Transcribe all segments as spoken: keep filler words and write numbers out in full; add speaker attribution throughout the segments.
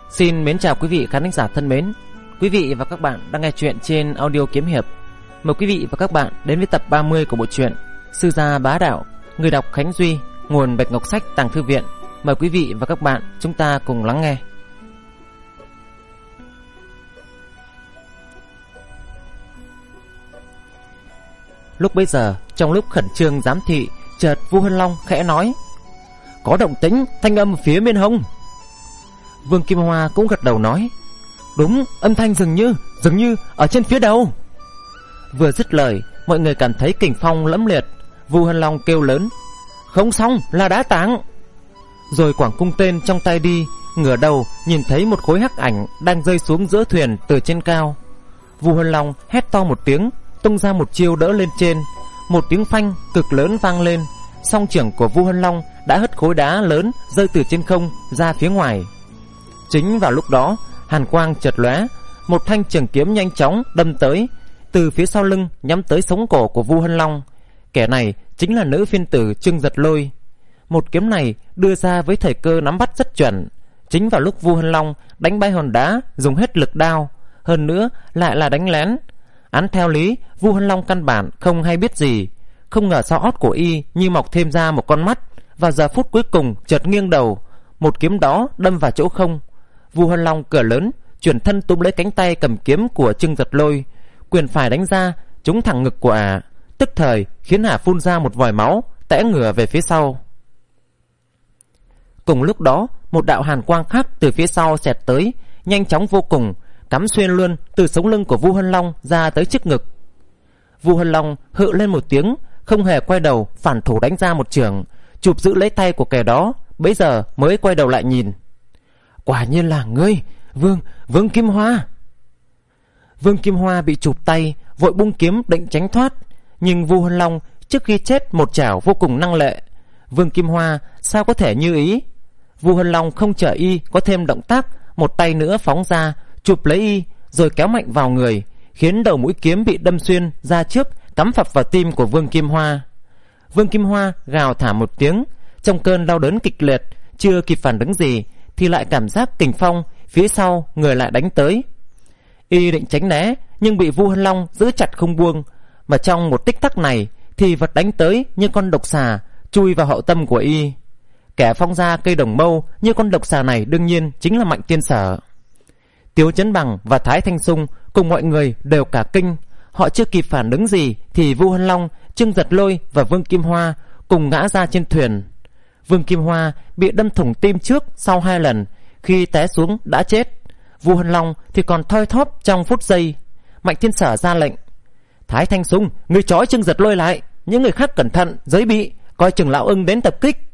Speaker 1: Xin mến chào quý vị khán thính giả thân mến. Quý vị và các bạn đang nghe chuyện trên audio kiếm hiệp. Mời quý vị và các bạn đến với tập ba mươi của bộ truyện Sư gia bá đạo. Người đọc Khánh Duy, nguồn Bạch Ngọc Sách Tàng Thư Viện. Mời quý vị và các bạn chúng ta cùng lắng nghe. Lúc bấy giờ, trong lúc khẩn trương giám thị, chợt Vu Hân Long khẽ nói: "Có động tĩnh, thanh âm phía bên hông." Vương Kim Hoa cũng gật đầu nói: "Đúng, âm thanh dường như, dường như ở trên phía đầu." Vừa dứt lời, mọi người cảm thấy kình phong lẫm liệt. Vu Hân Long kêu lớn: "Không xong, là đá tảng!" Rồi quẳng cung tên trong tay đi, ngửa đầu nhìn thấy một khối hắc ảnh đang rơi xuống giữa thuyền từ trên cao. Vu Hân Long hét to một tiếng, tung ra một chiêu đỡ lên trên. Một tiếng phanh cực lớn vang lên, song trưởng của Vu Hân Long đã hất khối đá lớn rơi từ trên không ra phía ngoài. Chính vào lúc đó, hàn quang chợt lóe, một thanh trường kiếm nhanh chóng đâm tới, từ phía sau lưng nhắm tới sống cổ của Vu Hân Long. Kẻ này chính là nữ phiên tử Trương Giật Lôi. Một kiếm này đưa ra với thời cơ nắm bắt rất chuẩn. Chính vào lúc Vu Hân Long đánh bay hòn đá dùng hết lực đao, hơn nữa lại là đánh lén. Án theo lý, Vu Hân Long căn bản không hay biết gì. Không ngờ sau ót của y như mọc thêm ra một con mắt. Vào giờ phút cuối cùng chợt nghiêng đầu, một kiếm đó đâm vào chỗ không. Vu Hân Long cười lớn, chuyển thân túm lấy cánh tay cầm kiếm của Trương Giật Lôi, quyền phải đánh ra trúng thẳng ngực của ả, tức thời khiến ả phun ra một vòi máu, tẽ ngửa về phía sau. Cùng lúc đó, một đạo hàn quang khác từ phía sau xẹt tới, nhanh chóng vô cùng, cắm xuyên luôn từ sống lưng của Vu Hân Long ra tới trước ngực. Vu Hân Long hự lên một tiếng, không hề quay đầu, phản thủ đánh ra một chưởng, chụp giữ lấy tay của kẻ đó, bấy giờ mới quay đầu lại nhìn. Quả nhiên là ngươi, Vương, Vương Kim Hoa. Vương Kim Hoa bị chụp tay, vội bung kiếm định tránh thoát, nhưng Vu Hân Long trước khi chết một chảo vô cùng năng lệ. Vương Kim Hoa sao có thể như ý. Vu Hân Long không chờ y có thêm động tác, một tay nữa phóng ra, chụp lấy y, rồi kéo mạnh vào người, khiến đầu mũi kiếm bị đâm xuyên ra trước, cắm phập vào tim của Vương Kim Hoa. Vương Kim Hoa gào thả một tiếng, trong cơn đau đớn kịch liệt, chưa kịp phản ứng gì thì lại cảm giác kình phong phía sau người lại đánh tới. Y định tránh né, nhưng bị Vu Hân Long giữ chặt không buông, mà trong một tích tắc này thì vật đánh tới như con độc xà chui vào hậu tâm của y. Kẻ phong ra cây đồng mâu như con độc xà này đương nhiên chính là Mạnh Tiên Sở. Tiếu Chấn Bằng và Thái Thanh Sung cùng mọi người đều cả kinh. Họ chưa kịp phản ứng gì thì Vu Hân Long, Trương Giật Lôi và Vương Kim Hoa cùng ngã ra trên thuyền. Vương Kim Hoa bị đâm thủng tim trước sau hai lần, khi té xuống đã chết. Vu Hân Long thì còn thoi thóp trong phút giây. Mạnh Thiên Sở ra lệnh: Thái Thanh Sung, ngươi trói Trương Giật Lôi lại, những người khác cẩn thận, giới bị, coi chừng lão ưng đến tập kích.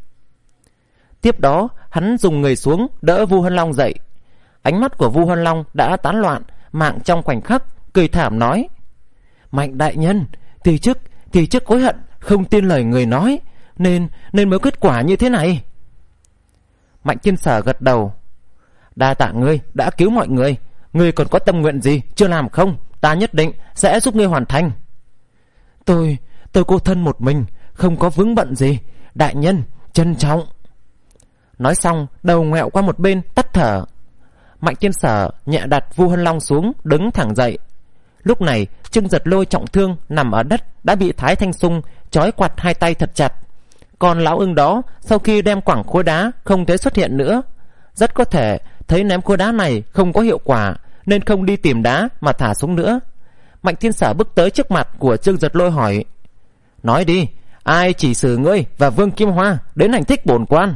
Speaker 1: Tiếp đó hắn dùng người xuống đỡ Vu Hân Long dậy. Ánh mắt của Vu Hân Long đã tán loạn, mạng trong khoảnh khắc, cười thảm nói: Mạnh đại nhân, thì trước thì trước hối hận không tin lời người nói, nên nên mới kết quả như thế này. Mạnh Thiên Sở gật đầu: Đa tạ ngươi đã cứu mọi người. Ngươi còn có tâm nguyện gì chưa làm không? Ta nhất định sẽ giúp ngươi hoàn thành. Tôi tôi cô thân một mình, không có vướng bận gì. Đại nhân trân trọng. Nói xong đầu ngoẹo qua một bên tắt thở. Mạnh Thiên Sở nhẹ đặt Vu Hân Long xuống, đứng thẳng dậy. Lúc này Trương Giật Lôi trọng thương nằm ở đất, đã bị Thái Thanh Sung trói quặt hai tay thật chặt. Còn lão ưng đó sau khi đem quẳng khối đá không thấy xuất hiện nữa. Rất có thể thấy ném khối đá này không có hiệu quả, nên không đi tìm đá mà thả xuống nữa. Mạnh Thiên Sở bước tới trước mặt của Trương Giật Lôi hỏi: Nói đi, ai chỉ xử ngươi và Vương Kim Hoa đến hành thích bổn quan?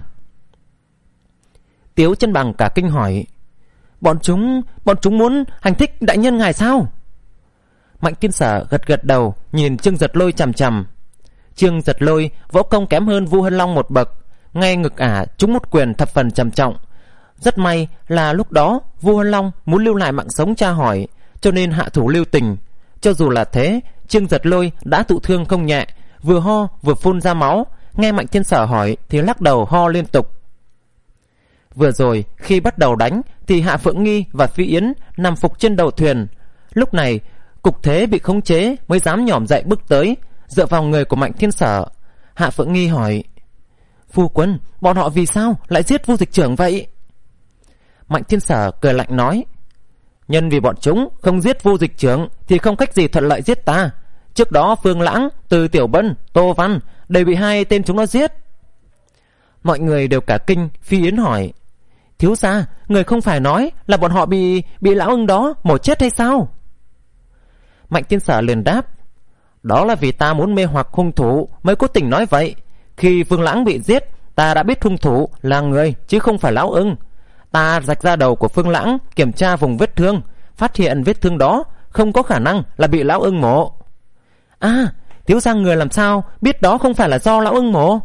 Speaker 1: Tiếu Chân Bằng cả kinh hỏi: Bọn chúng, bọn chúng muốn hành thích đại nhân ngài sao? Mạnh Thiên Sở gật gật đầu, nhìn Trương Giật Lôi chằm chằm. Trương Giật Lôi võ công kém hơn Vu Hân Long một bậc, ngay ngực ả trúng một quyền thập phần trầm trọng. Rất may là lúc đó Vu Hân Long muốn lưu lại mạng sống tra hỏi, cho nên hạ thủ lưu tình. Cho dù là thế, Trương Giật Lôi đã thụ thương không nhẹ, vừa ho vừa phun ra máu. Nghe Mạnh Thiên Sở hỏi thì lắc đầu ho liên tục. Vừa rồi khi bắt đầu đánh thì Hạ Phượng Nghi và Phi Yến nằm phục trên đầu thuyền. Lúc này cục thế bị khống chế mới dám nhỏm dậy bước tới, dựa vào người của Mạnh Thiên Sở. Hạ Phượng Nghi hỏi: Phu quân, bọn họ vì sao lại giết Vu Dịch Trưởng vậy? Mạnh Thiên Sở cười lạnh nói: nhân vì bọn chúng không giết Vu dịch trưởng thì không cách gì thuận lợi giết ta. Trước đó Phương Lãng, Từ Tiểu Bân, Tô Văn đều bị hai tên chúng nó giết. Mọi người đều cả kinh. Phi Yến hỏi: thiếu gia, người không phải nói là bọn họ bị bị lão ưng đó mổ chết hay sao? Mạnh Thiên Sở liền đáp: đó là vì ta muốn mê hoặc hung thủ mới cố tình nói vậy. Khi Phương Lãng bị giết, ta đã biết hung thủ là người chứ không phải lão ưng. Ta rạch ra đầu của Phương Lãng, kiểm tra vùng vết thương, phát hiện vết thương đó không có khả năng là bị lão ưng mổ. À, thiếu gia người làm sao biết đó không phải là do lão ưng mổ?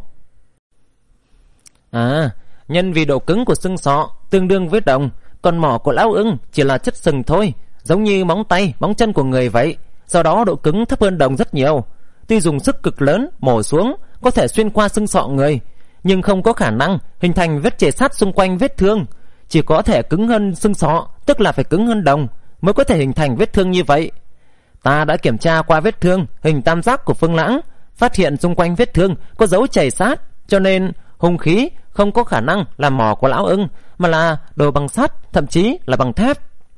Speaker 1: À, nhân vì độ cứng của xương sọ tương đương với đồng, còn mỏ của lão ưng chỉ là chất sừng thôi, giống như móng tay, móng chân của người vậy. Do đó độ cứng thấp hơn đồng rất nhiều. Tuy dùng sức cực lớn mổ xuống có thể xuyên qua xương sọ người, nhưng không có khả năng hình thành vết chảy sát xung quanh vết thương. Chỉ có thể cứng hơn xương sọ, tức là phải cứng hơn đồng, mới có thể hình thành vết thương như vậy. Ta đã kiểm tra qua vết thương hình tam giác của Phương Lãng, phát hiện xung quanh vết thương có dấu chảy sát, cho nên hung khí không có khả năng là mỏ của lão ưng, mà là đồ bằng sắt, thậm chí là bằng thép.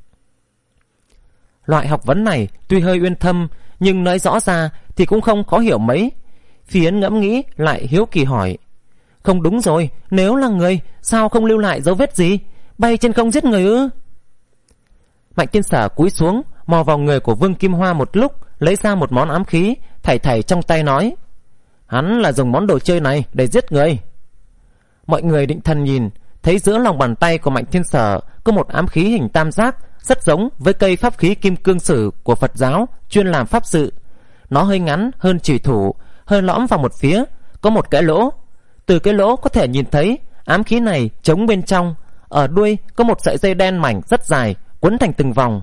Speaker 1: Loại học vấn này tuy hơi uyên thâm, nhưng nói rõ ra thì cũng không khó hiểu mấy. Phi Yến ngẫm nghĩ lại hiếu kỳ hỏi: không đúng rồi, nếu là người sao không lưu lại dấu vết gì? Bay trên không giết người ư? Mạnh Thiên Sở cúi xuống mò vào người của Vương Kim Hoa một lúc, lấy ra một món ám khí thảy thảy trong tay nói: hắn là dùng món đồ chơi này để giết người. Mọi người định thần nhìn, thấy giữa lòng bàn tay của Mạnh Thiên Sở có một ám khí hình tam giác, rất giống với cây pháp khí kim cương sử của Phật giáo chuyên làm pháp sự. Nó hơi ngắn hơn chủy thủ, hơi lõm vào một phía, có một cái lỗ. Từ cái lỗ có thể nhìn thấy ám khí này trống bên trong. Ở đuôi có một sợi dây đen mảnh rất dài, quấn thành từng vòng.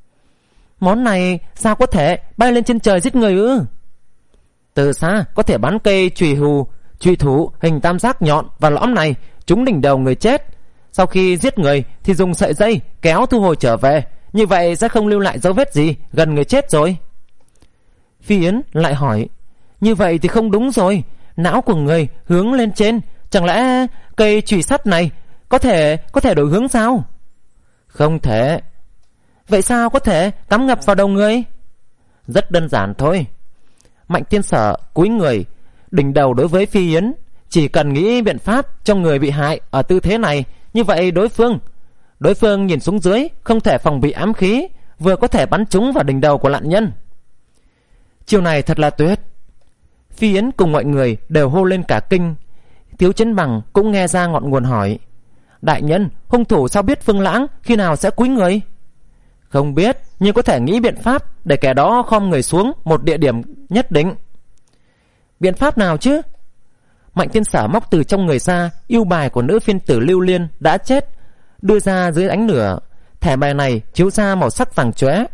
Speaker 1: Món này sao có thể bay lên trên trời giết người ư? Từ xa có thể bắn cây chùy hù, chùy thủ hình tam giác nhọn và lõm này trúng đỉnh đầu người chết. Sau khi giết người thì dùng sợi dây kéo thu hồi trở về, như vậy sẽ không lưu lại dấu vết gì gần người chết rồi. Phi Yến lại hỏi: như vậy thì không đúng rồi, não của người hướng lên trên, chẳng lẽ cây chùy sắt này có thể có thể đổi hướng sao? Không thể. Vậy sao có thể cắm ngập vào đầu người? Rất đơn giản thôi. Mạnh Thiên Sở cúi người, đỉnh đầu đối với Phi Yến, chỉ cần nghĩ biện pháp cho người bị hại ở tư thế này, như vậy đối phương đối phương nhìn xuống dưới không thể phòng bị ám khí, vừa có thể bắn trúng vào đỉnh đầu của nạn nhân. Chiều này thật là tuyệt. Phi Yến cùng mọi người đều hô lên cả kinh. Tiếu Chấn Bằng cũng nghe ra ngọn nguồn hỏi: đại nhân, hung thủ sao biết Phương Lãng khi nào sẽ cúi người? Không biết, nhưng có thể nghĩ biện pháp để kẻ đó khom người xuống một địa điểm nhất định. Biện pháp nào chứ? Mạnh Thiên Sở móc từ trong người ra yêu bài của nữ phiên tử Lưu Liên đã chết, đưa ra dưới ánh lửa. Thẻ bài này chiếu ra màu sắc vàng chóe.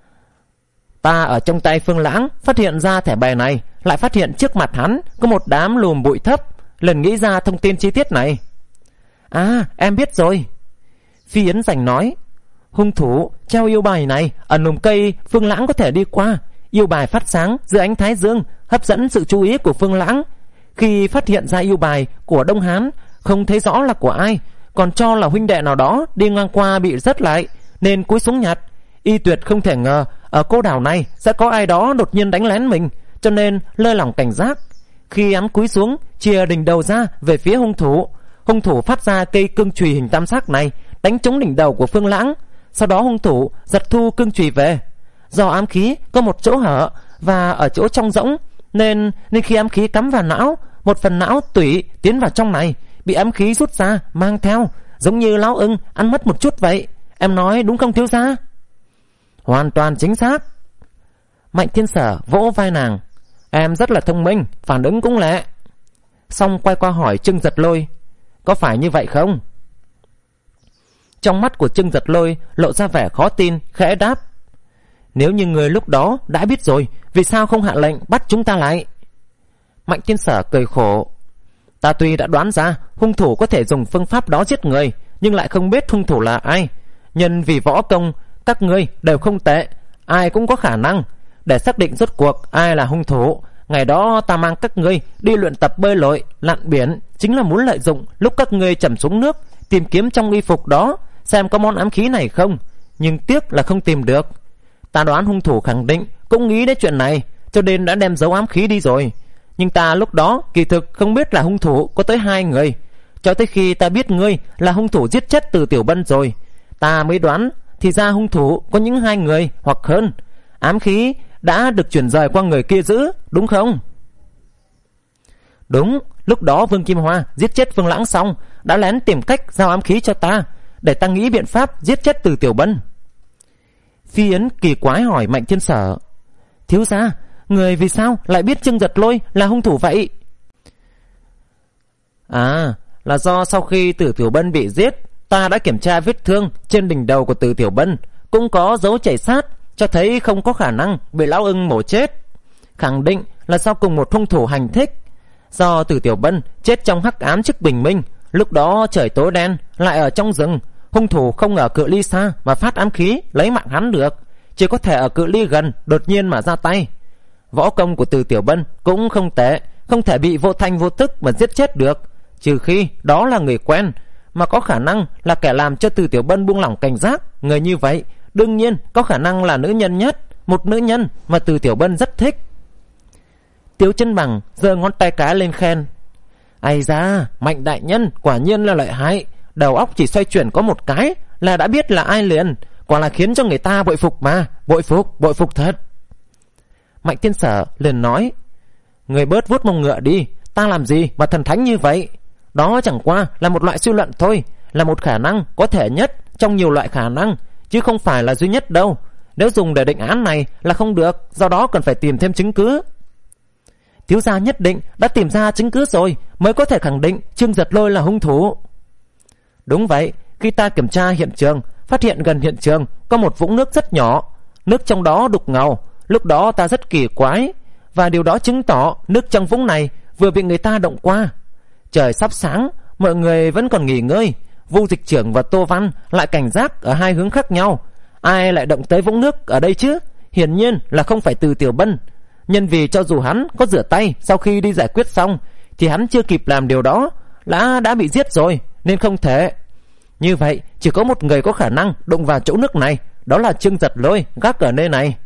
Speaker 1: Ta ở trong tay Phương Lãng phát hiện ra thẻ bài này, lại phát hiện trước mặt hắn có một đám lùm bụi thấp, lần nghĩ ra thông tin chi tiết này. À, em biết rồi. Phi Yến Giành nói: hung thủ treo yêu bài này ở lùm cây Phương Lãng có thể đi qua. Yêu bài phát sáng dưới ánh thái dương, hấp dẫn sự chú ý của Phương Lãng. Khi phát hiện ra yêu bài của Đông Hán, không thấy rõ là của ai, còn cho là huynh đệ nào đó đi ngang qua bị rớt lại, nên cúi xuống nhặt. Y tuyệt không thể ngờ ở cô đảo này sẽ có ai đó đột nhiên đánh lén mình, cho nên lơi lỏng cảnh giác. Khi hắn cúi xuống chìa đỉnh đầu ra về phía hung thủ, hung thủ phát ra cây cương chùy hình tam giác này đánh trúng đỉnh đầu của Phương Lãng. Sau đó hung thủ giật thu cương chùy về. Do ám khí có một chỗ hở và ở chỗ trong rỗng, nên nên khi ám khí cắm vào não, một phần não tủy tiến vào trong này, bị ám khí rút ra mang theo, giống như lão ưng ăn mất một chút vậy. Em nói đúng không thiếu gia? Hoàn toàn chính xác. Mạnh Thiên Sở vỗ vai nàng: em rất là thông minh, phản ứng cũng lẹ. Xong quay qua hỏi Trương Giật Lôi: có phải như vậy không? Trong mắt của Trương Giật Lôi lộ ra vẻ khó tin, khẽ đáp: nếu như người lúc đó đã biết rồi, vì sao không hạ lệnh bắt chúng ta lại? Mạnh Thiên Sở cười khổ: ta tuy đã đoán ra hung thủ có thể dùng phương pháp đó giết người, nhưng lại không biết hung thủ là ai. Nhân vì võ công các ngươi đều không tệ, ai cũng có khả năng. Để xác định rốt cuộc ai là hung thủ, ngày đó ta mang các ngươi đi luyện tập bơi lội, lặn biển, chính là muốn lợi dụng lúc các ngươi chầm xuống nước, tìm kiếm trong y phục đó xem có món ám khí này không, nhưng tiếc là không tìm được. Ta đoán hung thủ khẳng định cũng nghĩ đến chuyện này, cho nên đã đem giấu ám khí đi rồi. Nhưng ta lúc đó kỳ thực không biết là hung thủ có tới hai người. Cho tới khi ta biết ngươi là hung thủ giết chết Từ Tiểu Bân rồi, ta mới đoán thì ra hung thủ có những hai người hoặc hơn. Ám khí đã được chuyển rời qua người kia giữ, đúng không? Đúng, lúc đó Vương Kim Hoa giết chết Vương Lãng xong đã lén tìm cách giao ám khí cho ta, để ta nghĩ biện pháp giết chết Từ Tiểu Bân. Phi Yến kỳ quái hỏi Mạnh Thiên Sở: thiếu gia, người vì sao lại biết Trương Giật Lôi là hung thủ vậy? À, là do sau khi Từ Tiểu Bân bị giết, ta đã kiểm tra vết thương trên đỉnh đầu của Từ Tiểu Bân, cũng có dấu chảy sát, cho thấy không có khả năng bị lão ưng mổ chết. Khẳng định là do cùng một hung thủ hành thích. Do Từ Tiểu Bân chết trong hắc ám trước bình minh, lúc đó trời tối đen, lại ở trong rừng, hung thủ không ở cự ly xa mà phát ám khí lấy mạng hắn được, chỉ có thể ở cự ly gần đột nhiên mà ra tay. Võ công của Từ Tiểu Bân cũng không tệ, không thể bị vô thanh vô tức mà giết chết được, trừ khi đó là người quen, mà có khả năng là kẻ làm cho Từ Tiểu Bân buông lỏng cảnh giác. Người như vậy đương nhiên có khả năng là nữ nhân nhất, một nữ nhân mà Từ Tiểu Bân rất thích. Tiếu Chân Bằng giơ ngón tay cái lên khen: ai da, Mạnh đại nhân quả nhiên là lợi hại, đầu óc chỉ xoay chuyển có một cái là đã biết là ai liền, quả là khiến cho người ta bội phục mà, bội phục, bội phục thật. Mạnh Thiên Sở liền nói: người bớt vuốt mông ngựa đi, ta làm gì mà thần thánh như vậy? Đó chẳng qua là một loại suy luận thôi, là một khả năng có thể nhất trong nhiều loại khả năng, chứ không phải là duy nhất đâu. Nếu dùng để định án này là không được, do đó cần phải tìm thêm chứng cứ. Thiếu gia nhất định đã tìm ra chứng cứ rồi mới có thể khẳng định Trương Giật Lôi là hung thủ. Đúng vậy, khi ta kiểm tra hiện trường, phát hiện gần hiện trường có một vũng nước rất nhỏ, nước trong đó đục ngầu. Lúc đó ta rất kỳ quái, và điều đó chứng tỏ nước trong vũng này vừa bị người ta động qua. Trời sắp sáng, mọi người vẫn còn nghỉ ngơi, Vu Dịch Trưởng và Tô Văn lại cảnh giác ở hai hướng khác nhau. Ai lại động tới vũng nước ở đây chứ? Hiển nhiên là không phải Từ Tiểu Bân. Nhân vì cho dù hắn có rửa tay sau khi đi giải quyết xong, thì hắn chưa kịp làm điều đó đã đã bị giết rồi, nên không thể. Như vậy chỉ có một người có khả năng đụng vào chỗ nước này, đó là Trương Giật Lôi gác ở nơi này.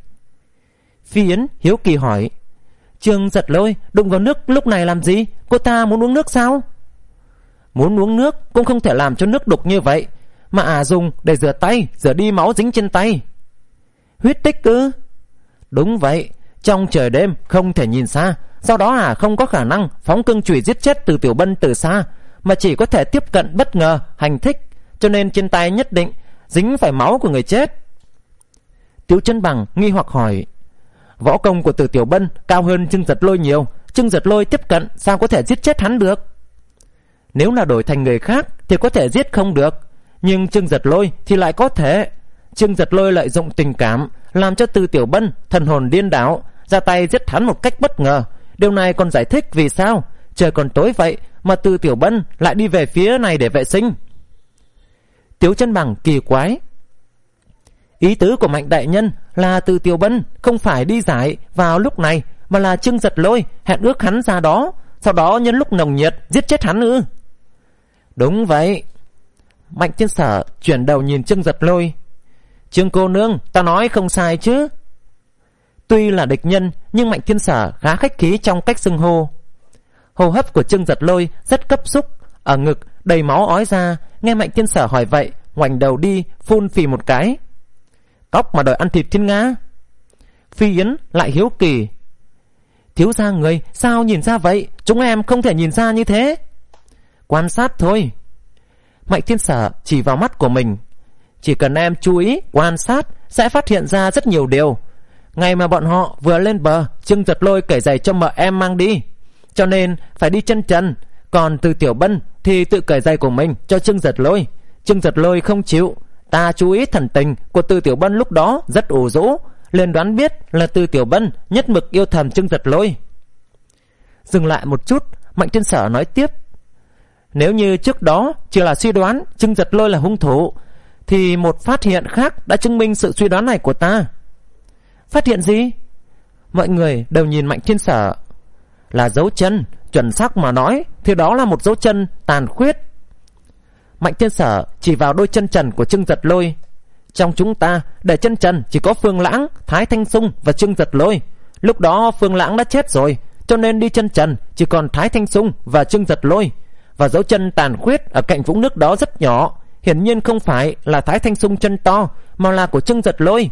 Speaker 1: Phi Yến hiếu kỳ hỏi: Trương Giật Lôi đụng vào nước lúc này làm gì? Cô ta muốn uống nước sao? Muốn uống nước cũng không thể làm cho nước đục như vậy, mà à dùng để rửa tay, rửa đi máu dính trên tay. Huyết tích ư? Đúng vậy, trong trời đêm không thể nhìn xa, sau đó à không có khả năng phóng cương chùy giết chết Từ Tiểu Bân từ xa, mà chỉ có thể tiếp cận bất ngờ hành thích, cho nên trên tay nhất định dính phải máu của người chết. Tiếu Chân Bằng nghi hoặc hỏi: võ công của Từ Tiểu Bân cao hơn Trương Giật Lôi nhiều, Trương Giật Lôi tiếp cận sao có thể giết chết hắn được? Nếu là đổi thành người khác thì có thể giết không được, nhưng Trương Giật Lôi thì lại có thể. Trương Giật Lôi lợi dụng tình cảm làm cho Từ Tiểu Bân thần hồn điên đảo, ra tay giết hắn một cách bất ngờ. Điều này còn giải thích vì sao trời còn tối vậy mà Từ Tiểu Bân lại đi về phía này để vệ sinh. Tiếu Chân Bằng kỳ quái: ý tứ của Mạnh đại nhân là Từ Tiểu Bân không phải đi giải vào lúc này, mà là Trương Giật Lôi hẹn ước hắn ra đó, sau đó nhân lúc nồng nhiệt giết chết hắn ư? Đúng vậy. Mạnh Thiên Sở chuyển đầu nhìn Trương Giật Lôi: Trương cô nương, ta nói không sai chứ? Tuy là địch nhân, nhưng Mạnh Thiên Sở khá khách khí trong cách xưng hô. Hô hấp của Trương Giật Lôi rất cấp xúc, ở ngực đầy máu ói ra. Nghe Mạnh Thiên Sở hỏi vậy, ngoảnh đầu đi phun phì một cái: cóc mà đòi ăn thịt thiên nga? Phi Yến lại hiếu kỳ: thiếu gia người sao nhìn ra vậy? Chúng em không thể nhìn ra như thế. Quan sát thôi. Mạnh Thiên Sở chỉ vào mắt của mình: chỉ cần em chú ý quan sát sẽ phát hiện ra rất nhiều điều. Ngày mà bọn họ vừa lên bờ, Trương Giật Lôi cởi giày cho mợ em mang đi, cho nên phải đi chân trần. Còn Từ Tiểu Bân thì tự cởi giày của mình cho Trương Giật Lôi. Trương Giật Lôi không chịu. Ta chú ý thần tình của Từ Tiểu Bân lúc đó rất ủ rũ, liền đoán biết là Từ Tiểu Bân nhất mực yêu thầm Trương Giật Lôi. Dừng lại một chút, Mạnh Thiên Sở nói tiếp: nếu như trước đó chỉ là suy đoán Trương Giật Lôi là hung thủ, thì một phát hiện khác đã chứng minh sự suy đoán này của ta. Phát hiện gì? Mọi người đều nhìn Mạnh Thiên Sở. Là dấu chân. Chuẩn xác mà nói thì đó là một dấu chân tàn khuyết. Mạnh Thiên Sở chỉ vào đôi chân trần của Trương Giật Lôi. Trong chúng ta để chân trần chỉ có Phương Lãng, Thái Thanh Sung và Trương Giật Lôi. Lúc đó Phương Lãng đã chết rồi, cho nên đi chân trần chỉ còn Thái Thanh Sung và Trương Giật Lôi. Và dấu chân tàn khuyết ở cạnh vũng nước đó rất nhỏ, hiển nhiên không phải là Thái Thanh Sung chân to, mà là của Trương Giật Lôi.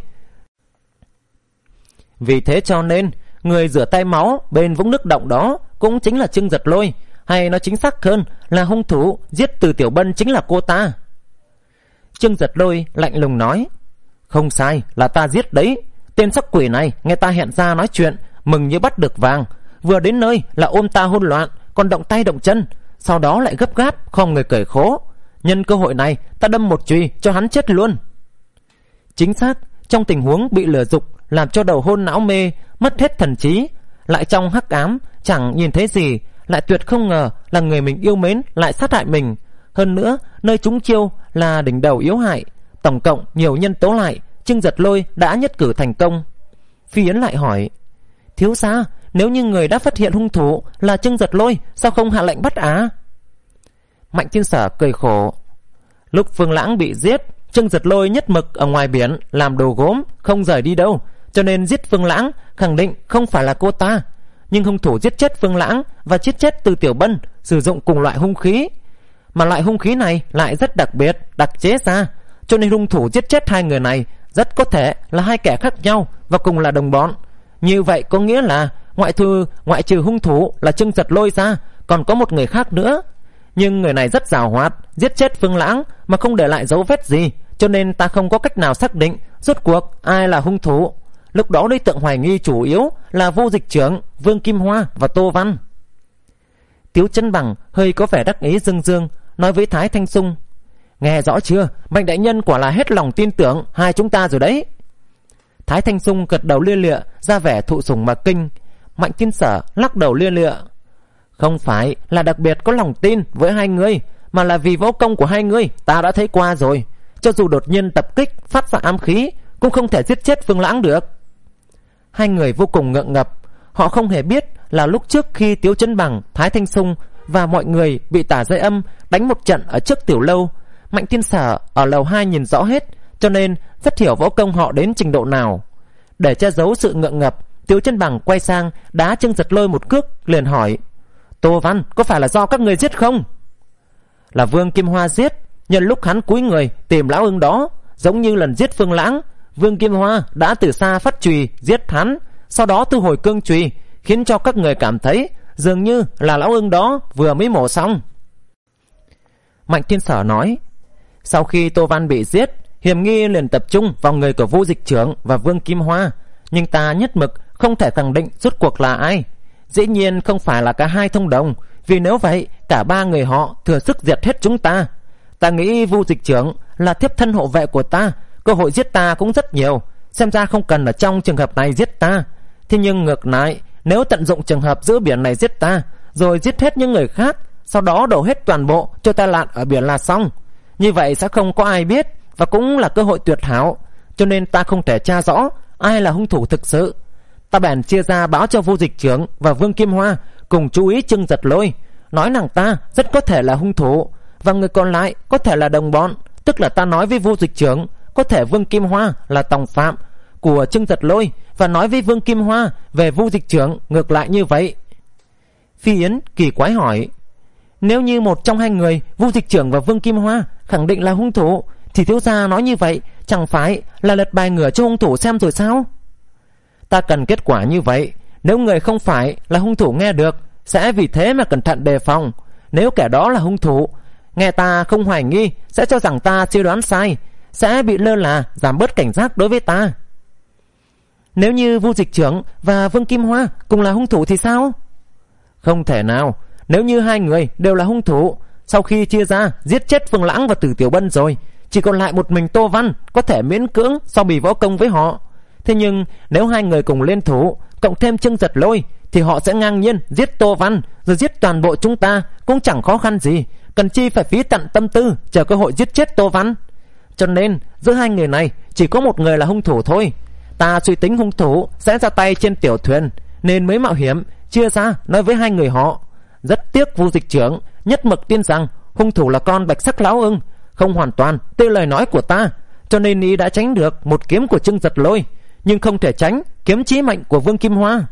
Speaker 1: Vì thế cho nên người rửa tay máu bên vũng nước động đó cũng chính là Trương Giật Lôi, hay nói chính xác hơn là hung thủ giết Từ Tiểu Bân chính là cô ta. Trương Giật Lôi lạnh lùng nói: Không sai, là ta giết đấy. Tên sắc quỷ này nghe ta hẹn ra nói chuyện, mừng như bắt được vàng, vừa đến nơi là ôm ta hỗn loạn, còn động tay động chân, sau đó lại gấp gáp không người cởi khố. Nhân cơ hội này ta đâm một chùy cho hắn chết luôn. Chính xác, trong tình huống bị lửa dục làm cho đầu hôn não mê, mất hết thần trí, lại trong hắc ám chẳng nhìn thấy gì, lại tuyệt không ngờ là người mình yêu mến lại sát hại mình. Hơn nữa nơi trúng chiêu là đỉnh đầu yếu hại. Tổng cộng nhiều nhân tố lại, Trương Giật Lôi đã nhất cử thành công. Phi Yến lại hỏi: Thiếu gia, nếu như người đã phát hiện hung thủ là Trương Giật Lôi, sao không hạ lệnh bắt á? Mạnh Thiên Sở cười khổ: Lúc Phương Lãng bị giết, Trương Giật Lôi nhất mực ở ngoài biển làm đồ gốm, không rời đi đâu, cho nên giết Phương Lãng khẳng định không phải là cô ta. Nhưng hung thủ giết chết Phương Lãng và giết chết Từ Tiểu Bân sử dụng cùng loại hung khí, mà loại hung khí này lại rất đặc biệt, đặc chế ra, cho nên hung thủ giết chết hai người này rất có thể là hai kẻ khác nhau và cùng là đồng bọn. Như vậy có nghĩa là ngoại trừ ngoại trừ hung thủ là Trương Giật Lôi ra, còn có một người khác nữa. Nhưng người này rất giàu hoạt, giết chết Phương Lãng mà không để lại dấu vết gì, cho nên ta không có cách nào xác định rốt cuộc ai là hung thủ. Lúc đó đối tượng hoài nghi chủ yếu là Vô Dịch Trưởng, Vương Kim Hoa và Tô Văn. Tiếu Chân Bằng hơi có vẻ đắc ý dương dương, nói với Thái Thanh Sung: Nghe rõ chưa, Mạnh đại nhân quả là hết lòng tin tưởng hai chúng ta rồi đấy. Thái Thanh Sung gật đầu lia lịa, ra vẻ thụ sủng mà kinh. Mạnh Thiên Sở lắc đầu lia lịa: Không phải là đặc biệt có lòng tin với hai người, mà là vì võ công của hai người ta đã thấy qua rồi. Cho dù đột nhiên tập kích phát ra ám khí, cũng không thể giết chết Phương Lãng được. Hai người vô cùng ngượng ngập. Họ không hề biết là lúc trước khi Tiếu Chân Bằng, Thái Thanh Sung và mọi người bị Tả Dây Âm đánh một trận ở trước tiểu lâu, Mạnh Thiên Sở ở lầu hai nhìn rõ hết, cho nên rất hiểu võ công họ đến trình độ nào. Để che giấu sự ngượng ngập, Tiếu Chân Bằng quay sang đá Trương Giật Lôi một cước, liền hỏi: Tô Văn, có phải là do các người giết không? Là Vương Kim Hoa giết. Nhân lúc hắn cúi người tìm lão ưng đó, giống như lần giết Phương Lãng, Vương Kim Hoa đã từ xa phát chùy giết hắn, sau đó thu hồi cương chùy, khiến cho các người cảm thấy dường như là lão ưng đó vừa mới mổ xong. Mạnh Thiên Sở nói: Sau khi Tô Văn bị giết, hiểm nghi liền tập trung vào người của Vô Dịch Trưởng và Vương Kim Hoa, nhưng ta nhất mực không thể khẳng định rốt cuộc là ai. Dĩ nhiên không phải là cả hai thông đồng, vì nếu vậy cả ba người họ thừa sức diệt hết chúng ta. Ta nghĩ Vô Dịch Trưởng là thiếp thân hộ vệ của ta, cơ hội giết ta cũng rất nhiều, xem ra không cần ở trong trường hợp này giết ta. Thế nhưng ngược lại, nếu tận dụng trường hợp giữa biển này giết ta, rồi giết hết những người khác, sau đó đổ hết toàn bộ cho ta lặn ở biển là xong. Như vậy sẽ không có ai biết, và cũng là cơ hội tuyệt hảo, cho nên ta không thể tra rõ ai là hung thủ thực sự. Ta bèn chia ra báo cho Vô Dịch Trưởng và Vương Kim Hoa cùng chú ý Trương Giật Lôi, nói rằng ta rất có thể là hung thủ, và người còn lại có thể là đồng bọn. Tức là ta nói với Vô Dịch Trưởng có thể Vương Kim Hoa là tòng phạm của Trương Giật Lôi, và nói với Vương Kim Hoa về Vô Dịch Trưởng ngược lại như vậy. Phi Yến kỳ quái hỏi: Nếu như một trong hai người, Vô Dịch Trưởng và Vương Kim Hoa, khẳng định là hung thủ, thì thiếu gia nói như vậy chẳng phải là lật bài ngửa cho hung thủ xem rồi sao? Ta cần kết quả như vậy. Nếu người không phải là hung thủ nghe được, sẽ vì thế mà cẩn thận đề phòng. Nếu kẻ đó là hung thủ, nghe ta không hoài nghi, sẽ cho rằng ta suy đoán sai, sẽ bị lơ là, giảm bớt cảnh giác đối với ta. Nếu như Vô Dịch Trưởng và Vương Kim Hoa cùng là hung thủ thì sao? Không thể nào. Nếu như hai người đều là hung thủ, sau khi chia ra giết chết Phương Lãng và Từ Tiểu Bân rồi, chỉ còn lại một mình Tô Văn có thể miễn cưỡng so bì võ công với họ. Thế nhưng nếu hai người cùng liên thủ, cộng thêm Trương Giật Lôi, thì họ sẽ ngang nhiên giết Tô Văn, rồi giết toàn bộ chúng ta cũng chẳng khó khăn gì, cần chi phải phí tận tâm tư chờ cơ hội giết chết Tô Văn. Cho nên giữa hai người này chỉ có một người là hung thủ thôi. Ta suy tính hung thủ sẽ ra tay trên tiểu thuyền, nên mới mạo hiểm chia ra nói với hai người họ. Rất tiếc Vô Dịch Trưởng nhất mực tin rằng hung thủ là con Bạch Sắc Lão Ưng, không hoàn toàn theo lời nói của ta, cho nên y đã tránh được một kiếm của Trương Giật Lôi, nhưng không thể tránh kiếm chí mệnh của Vương Kim Hoa.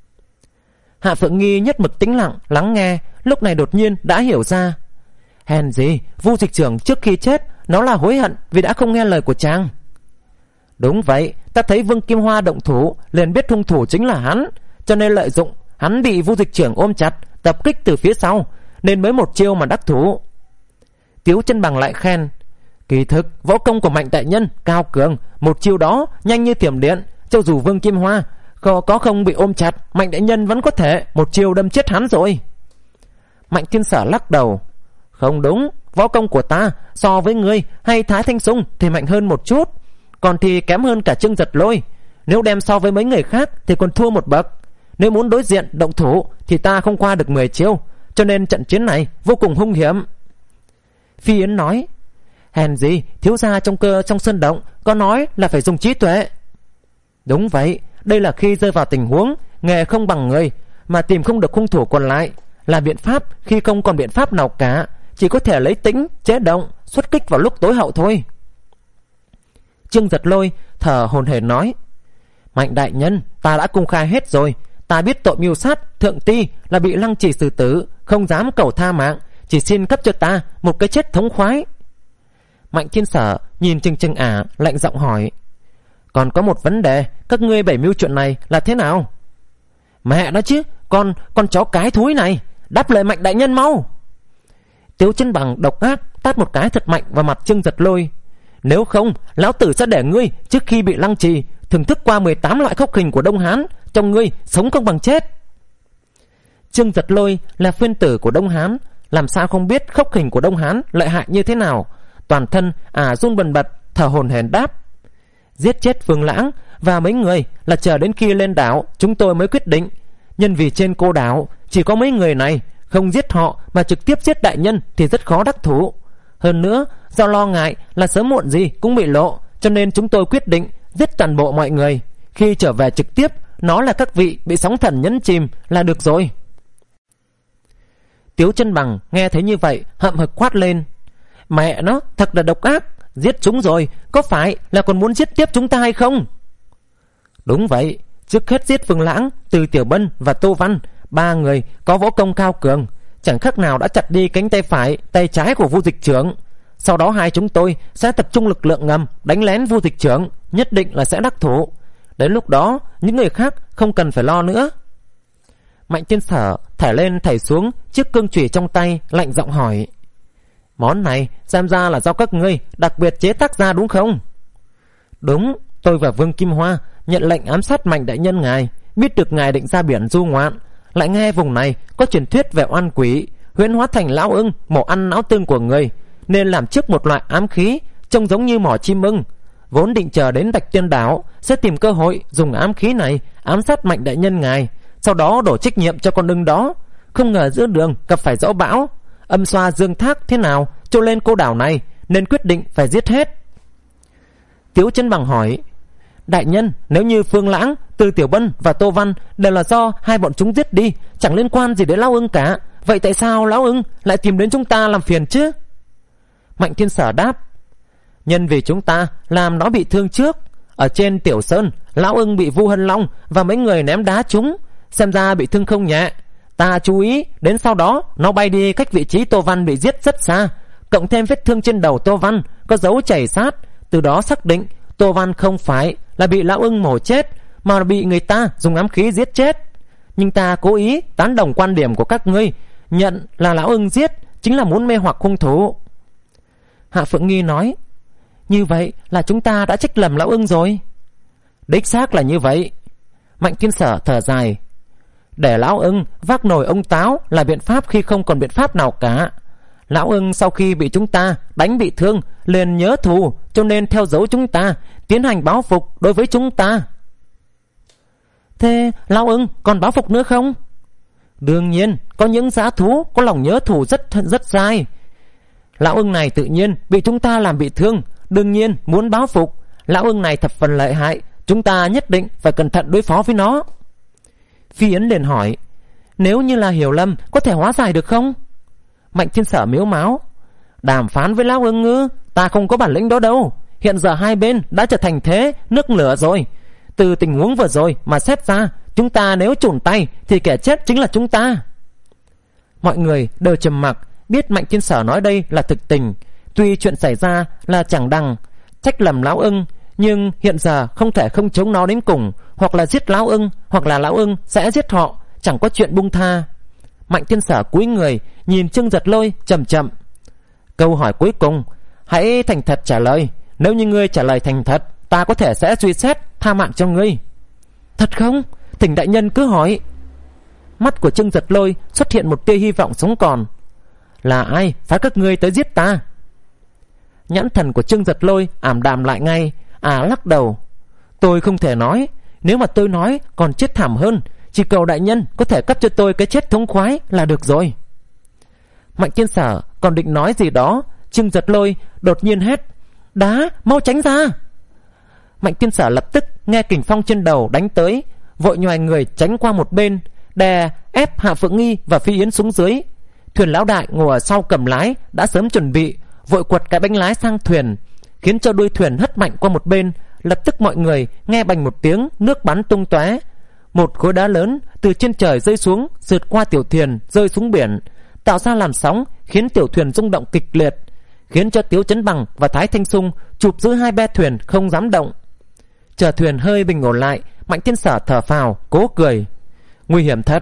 Speaker 1: Hạ Phượng Nghi nhất mực tĩnh lặng lắng nghe, lúc này đột nhiên đã hiểu ra. Hèn gì Vu dịch trưởng trước khi chết nó là hối hận vì đã không nghe lời của chàng. Đúng vậy, ta thấy Vương Kim Hoa động thủ liền biết hung thủ chính là hắn, cho nên lợi dụng hắn bị Vu dịch trưởng ôm chặt tập kích từ phía sau, nên mới một chiêu mà đắc thủ. Tiếu Chân Bằng lại khen, kỳ thực võ công của Mạnh đại nhân cao cường, một chiêu đó nhanh như thiểm điện, cho dù Vương Kim Hoa có, có không bị ôm chặt, Mạnh đại nhân vẫn có thể một chiêu đâm chết hắn rồi. Mạnh Thiên Sở lắc đầu, không đúng, võ công của ta so với ngươi hay Thái Thanh Sung thì mạnh hơn một chút, còn thì kém hơn cả Trương Giật Lôi. Nếu đem so với mấy người khác thì còn thua một bậc. Nếu muốn đối diện động thủ thì ta không qua được mười chiêu, cho nên trận chiến này vô cùng hung hiểm. Phi Yến nói, hèn gì thiếu gia trong cơ trong sơn động có nói là phải dùng trí tuệ. Đúng vậy, đây là khi rơi vào tình huống nghề không bằng người mà tìm không được hung thủ còn lại, là biện pháp khi không còn biện pháp nào cả, chỉ có thể lấy tĩnh chế động, xuất kích vào lúc tối hậu thôi. Trương Giật Lôi thở hổn hển nói, Mạnh đại nhân, ta đã công khai hết rồi, ta biết tội mưu sát thượng ti là bị lăng trì xử tử, không dám cầu tha mạng, chỉ xin cấp cho ta một cái chết thống khoái. Mạnh Thiên Sở nhìn Trừng Trừng Ả lạnh giọng hỏi, còn có một vấn đề, các ngươi bảy mưu chuyện này là thế nào? Mẹ nó chứ, con con chó cái thúi này, đáp lời Mạnh đại nhân mau. Tiếu Chân Bằng độc ác tát một cái thật mạnh vào mặt Trương Giật Lôi, nếu không lão tử sẽ để ngươi trước khi bị lăng trì thưởng thức qua mười tám loại khốc hình của Đông Hán, trong ngươi sống không bằng chết. Trương Giật Lôi là phiên tử của Đông Hán, làm sao không biết khốc hình của Đông Hán lợi hại như thế nào. Toàn thân à run bần bật, thở hổn hển đáp, giết chết Phương Lãng và mấy người là chờ đến khi lên đảo chúng tôi mới quyết định. Nhân vì trên cô đảo chỉ có mấy người này, không giết họ mà trực tiếp giết đại nhân thì rất khó đắc thủ. Hơn nữa do lo ngại là sớm muộn gì cũng bị lộ, cho nên chúng tôi quyết định giết toàn bộ mọi người. Khi trở về trực tiếp nó là các vị bị sóng thần nhấn chìm là được rồi. Tiếu Chân Bằng nghe thấy như vậy hậm hực quát lên, mẹ nó thật là độc ác, giết chúng rồi có phải là còn muốn giết tiếp chúng ta hay không? Đúng vậy, trước hết giết Phương Lãng, Từ Tiểu Bân và Tô Văn, ba người có võ công cao cường, chẳng khác nào đã chặt đi cánh tay phải tay trái của Vu dịch trưởng. Sau đó hai chúng tôi sẽ tập trung lực lượng ngầm đánh lén Vu dịch trưởng, nhất định là sẽ đắc thủ. Đến lúc đó những người khác không cần phải lo nữa. Mạnh Thiên Sở thảy lên thảy xuống chiếc cương chùy trong tay, lạnh giọng hỏi, món này xem ra là do các ngươi đặc biệt chế tác ra đúng không? Đúng, tôi và Vương Kim Hoa nhận lệnh ám sát Mạnh đại nhân ngài, biết được ngài định ra biển du ngoạn, lại nghe vùng này có truyền thuyết về oan quỷ huyễn hóa thành lão ưng mổ ăn não tương của người, nên làm trước một loại ám khí trông giống như mỏ chim ưng. Vốn định chờ đến Bạch Tiên Đảo sẽ tìm cơ hội dùng ám khí này ám sát Mạnh đại nhân ngài, sau đó đổ trách nhiệm cho con ưng đó. Không ngờ giữa đường gặp phải gió bão, âm xoa dương thác thế nào trôi lên cô đảo này, nên quyết định phải giết hết. Tiếu Chân Bằng hỏi, đại nhân, nếu như Phương Lãng, Từ Tiểu Bân và Tô Văn đều là do hai bọn chúng giết đi, chẳng liên quan gì đến lão ưng cả, vậy tại sao lão ưng lại tìm đến chúng ta làm phiền chứ? Mạnh Thiên Sở đáp, nhân vì chúng ta làm nó bị thương trước. Ở trên Tiểu Sơn, lão ưng bị Vu Hân Long và mấy người ném đá trúng, xem ra bị thương không nhẹ. Ta chú ý đến sau đó nó bay đi cách vị trí Tô Văn bị giết rất xa, cộng thêm vết thương trên đầu Tô Văn có dấu chảy sát, từ đó xác định Tô Văn không phải là bị lão ưng mổ chết, mà bị người ta dùng ám khí giết chết. Nhưng ta cố ý tán đồng quan điểm của các ngươi, nhận là lão ưng giết chính là muốn mê hoặc hung thủ. Hạ Phượng Nghi nói, như vậy là chúng ta đã trách lầm lão ưng rồi. Đích xác là như vậy. Mạnh Thiên Sở thở dài, để lão ưng vác nồi ông táo là biện pháp khi không còn biện pháp nào cả. Lão ưng sau khi bị chúng ta đánh bị thương liền nhớ thù, cho nên theo dấu chúng ta tiến hành báo phục đối với chúng ta. Thế lão ưng còn báo phục nữa không? Đương nhiên, có những dã thú có lòng nhớ thù rất rất dai. Lão ưng này tự nhiên bị chúng ta làm bị thương, đương nhiên muốn báo phục. Lão ưng này thập phần lợi hại, chúng ta nhất định phải cẩn thận đối phó với nó. Phi Yến liền hỏi, nếu như là hiểu lầm có thể hóa giải được không? Mạnh Thiên Sở miếu máu, Đàm phán với lão ưng ư? Ta không có bản lĩnh đó đâu. Hiện giờ hai bên đã trở thành thế nước lửa rồi. Từ tình huống vừa rồi mà xét ra, chúng ta nếu chùn tay thì kẻ chết chính là chúng ta. Mọi người đều trầm mặc, biết Mạnh Thiên Sở nói đây là thực tình. Tuy chuyện xảy ra là chẳng đằng trách lầm lão ưng, nhưng hiện giờ không thể không chống nó đến cùng. Hoặc là giết lão ưng, hoặc là lão ưng sẽ giết họ, chẳng có chuyện buông tha. Mạnh Thiên Sở cúi người nhìn Trương Giật Lôi chậm chậm. Câu hỏi cuối cùng, hãy thành thật trả lời. Nếu như ngươi trả lời thành thật, ta có thể sẽ suy xét tha mạng cho ngươi. Thật không? Thỉnh đại nhân cứ hỏi. Mắt của Trương Giật Lôi xuất hiện một tia hy vọng sống còn. Là ai phái các ngươi tới giết ta? Nhãn thần của Trương Giật Lôi ảm đạm lại ngay. À lắc đầu. Tôi không thể nói. Nếu mà tôi nói còn chết thảm hơn. Chỉ cầu đại nhân có thể cấp cho tôi cái chết thống khoái là được rồi. Mạnh Thiên Sở còn định nói gì đó, Trương Giật Lôi đột nhiên hét: Đá, mau tránh ra! Mạnh Thiên Sở lập tức nghe kình phong trên đầu đánh tới, vội nhoài người tránh qua một bên, đè ép Hạ Phượng Nghi và Phi Yến xuống dưới. Thuyền lão đại ngồi ở sau cầm lái đã sớm chuẩn bị, vội quật cái bánh lái sang thuyền, khiến cho đuôi thuyền hất mạnh qua một bên. Lập tức mọi người nghe bành một tiếng, nước bắn tung tóe. Một khối đá lớn từ trên trời rơi xuống, sượt qua tiểu thuyền rơi xuống biển, tạo ra làn sóng khiến tiểu thuyền rung động kịch liệt, khiến cho Tiếu Chấn Bằng và Thái Thanh Sung chụp giữ hai be thuyền không dám động. Chờ thuyền hơi bình ổn lại, Mạnh Thiên Sở thở phào cố cười. Nguy hiểm thật.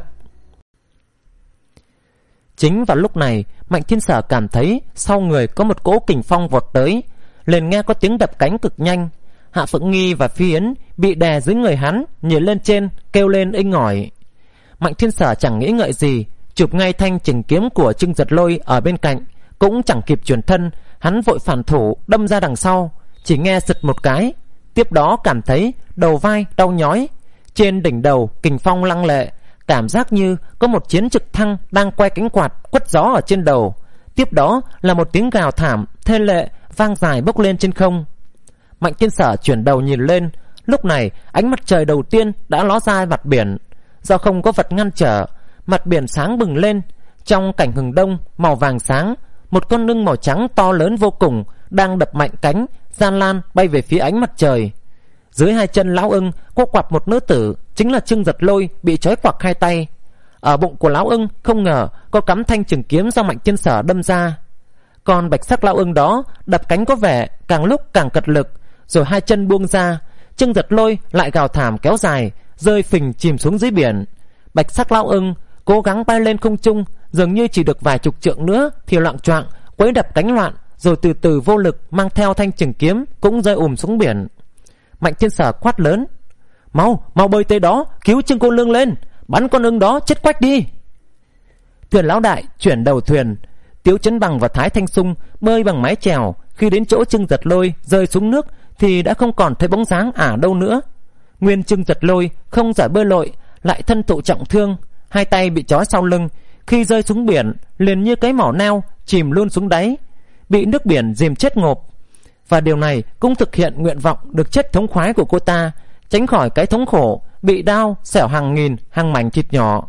Speaker 1: Chính vào lúc này, Mạnh Thiên Sở cảm thấy sau người có một cỗ kình phong vọt tới, liền nghe có tiếng đập cánh cực nhanh. Hạ Phượng Nghi và Phi Yến bị đè dưới người hắn, nhìn lên trên kêu lên inh ỏi. Mạnh Thiên Sở chẳng nghĩ ngợi gì, chụp ngay thanh chỉnh kiếm của Trương Giật Lôi ở bên cạnh, cũng chẳng kịp chuyển thân, hắn vội phản thủ đâm ra đằng sau. Chỉ nghe sực một cái, tiếp đó cảm thấy đầu vai đau nhói, trên đỉnh đầu kình phong lăng lệ, cảm giác như có một chiến trực thăng đang quay cánh quạt quất gió ở trên đầu. Tiếp đó là một tiếng gào thảm thê lệ vang dài bốc lên trên không. Mạnh Thiên Sở chuyển đầu nhìn lên, lúc này ánh mặt trời đầu tiên đã ló ra mặt biển. Do không có vật ngăn trở, mặt biển sáng bừng lên. Trong cảnh hừng đông màu vàng sáng, một con lưng màu trắng to lớn vô cùng đang đập mạnh cánh, gian lan bay về phía ánh mặt trời. Dưới hai chân lão ưng có quặp một nữ tử, chính là Trương Giật Lôi bị trói quặc hai tay. Ở bụng của lão ưng không ngờ có cắm thanh trường kiếm do Mạnh Thiên Sở đâm ra. Còn bạch sắc lão ưng đó đập cánh có vẻ càng lúc càng cật lực, rồi hai chân buông ra. Trương Giật Lôi lại gào thảm kéo dài, rơi phình chìm xuống dưới biển. Bạch sắc lão ưng cố gắng bay lên không trung, dường như chỉ được vài chục trượng nữa thì loạng choạng quấy đập cánh loạn, rồi từ từ vô lực mang theo thanh trường kiếm cũng rơi ùm xuống biển. Mạnh Thiên Sở quát lớn: Mau, mau bơi tới đó, cứu Trương cô nương lên, bắn con ưng đó chết quách đi. Thuyền lão đại chuyển đầu thuyền, Tiếu Chấn Bằng và Thái Thanh Sung bơi bằng mái chèo. Khi đến chỗ Trương Giật Lôi rơi xuống nước thì đã không còn thấy bóng dáng ả đâu nữa. Nguyên Trương Giật Lôi không giỏi bơi lội, lại thân thụ trọng thương, hai tay bị trói sau lưng, khi rơi xuống biển liền như cái mỏ neo chìm luôn xuống đáy, bị nước biển dìm chết ngộp. Và điều này cũng thực hiện nguyện vọng được chết thống khoái của cô ta, tránh khỏi cái thống khổ bị đao xẻo hàng nghìn hàng mảnh thịt nhỏ.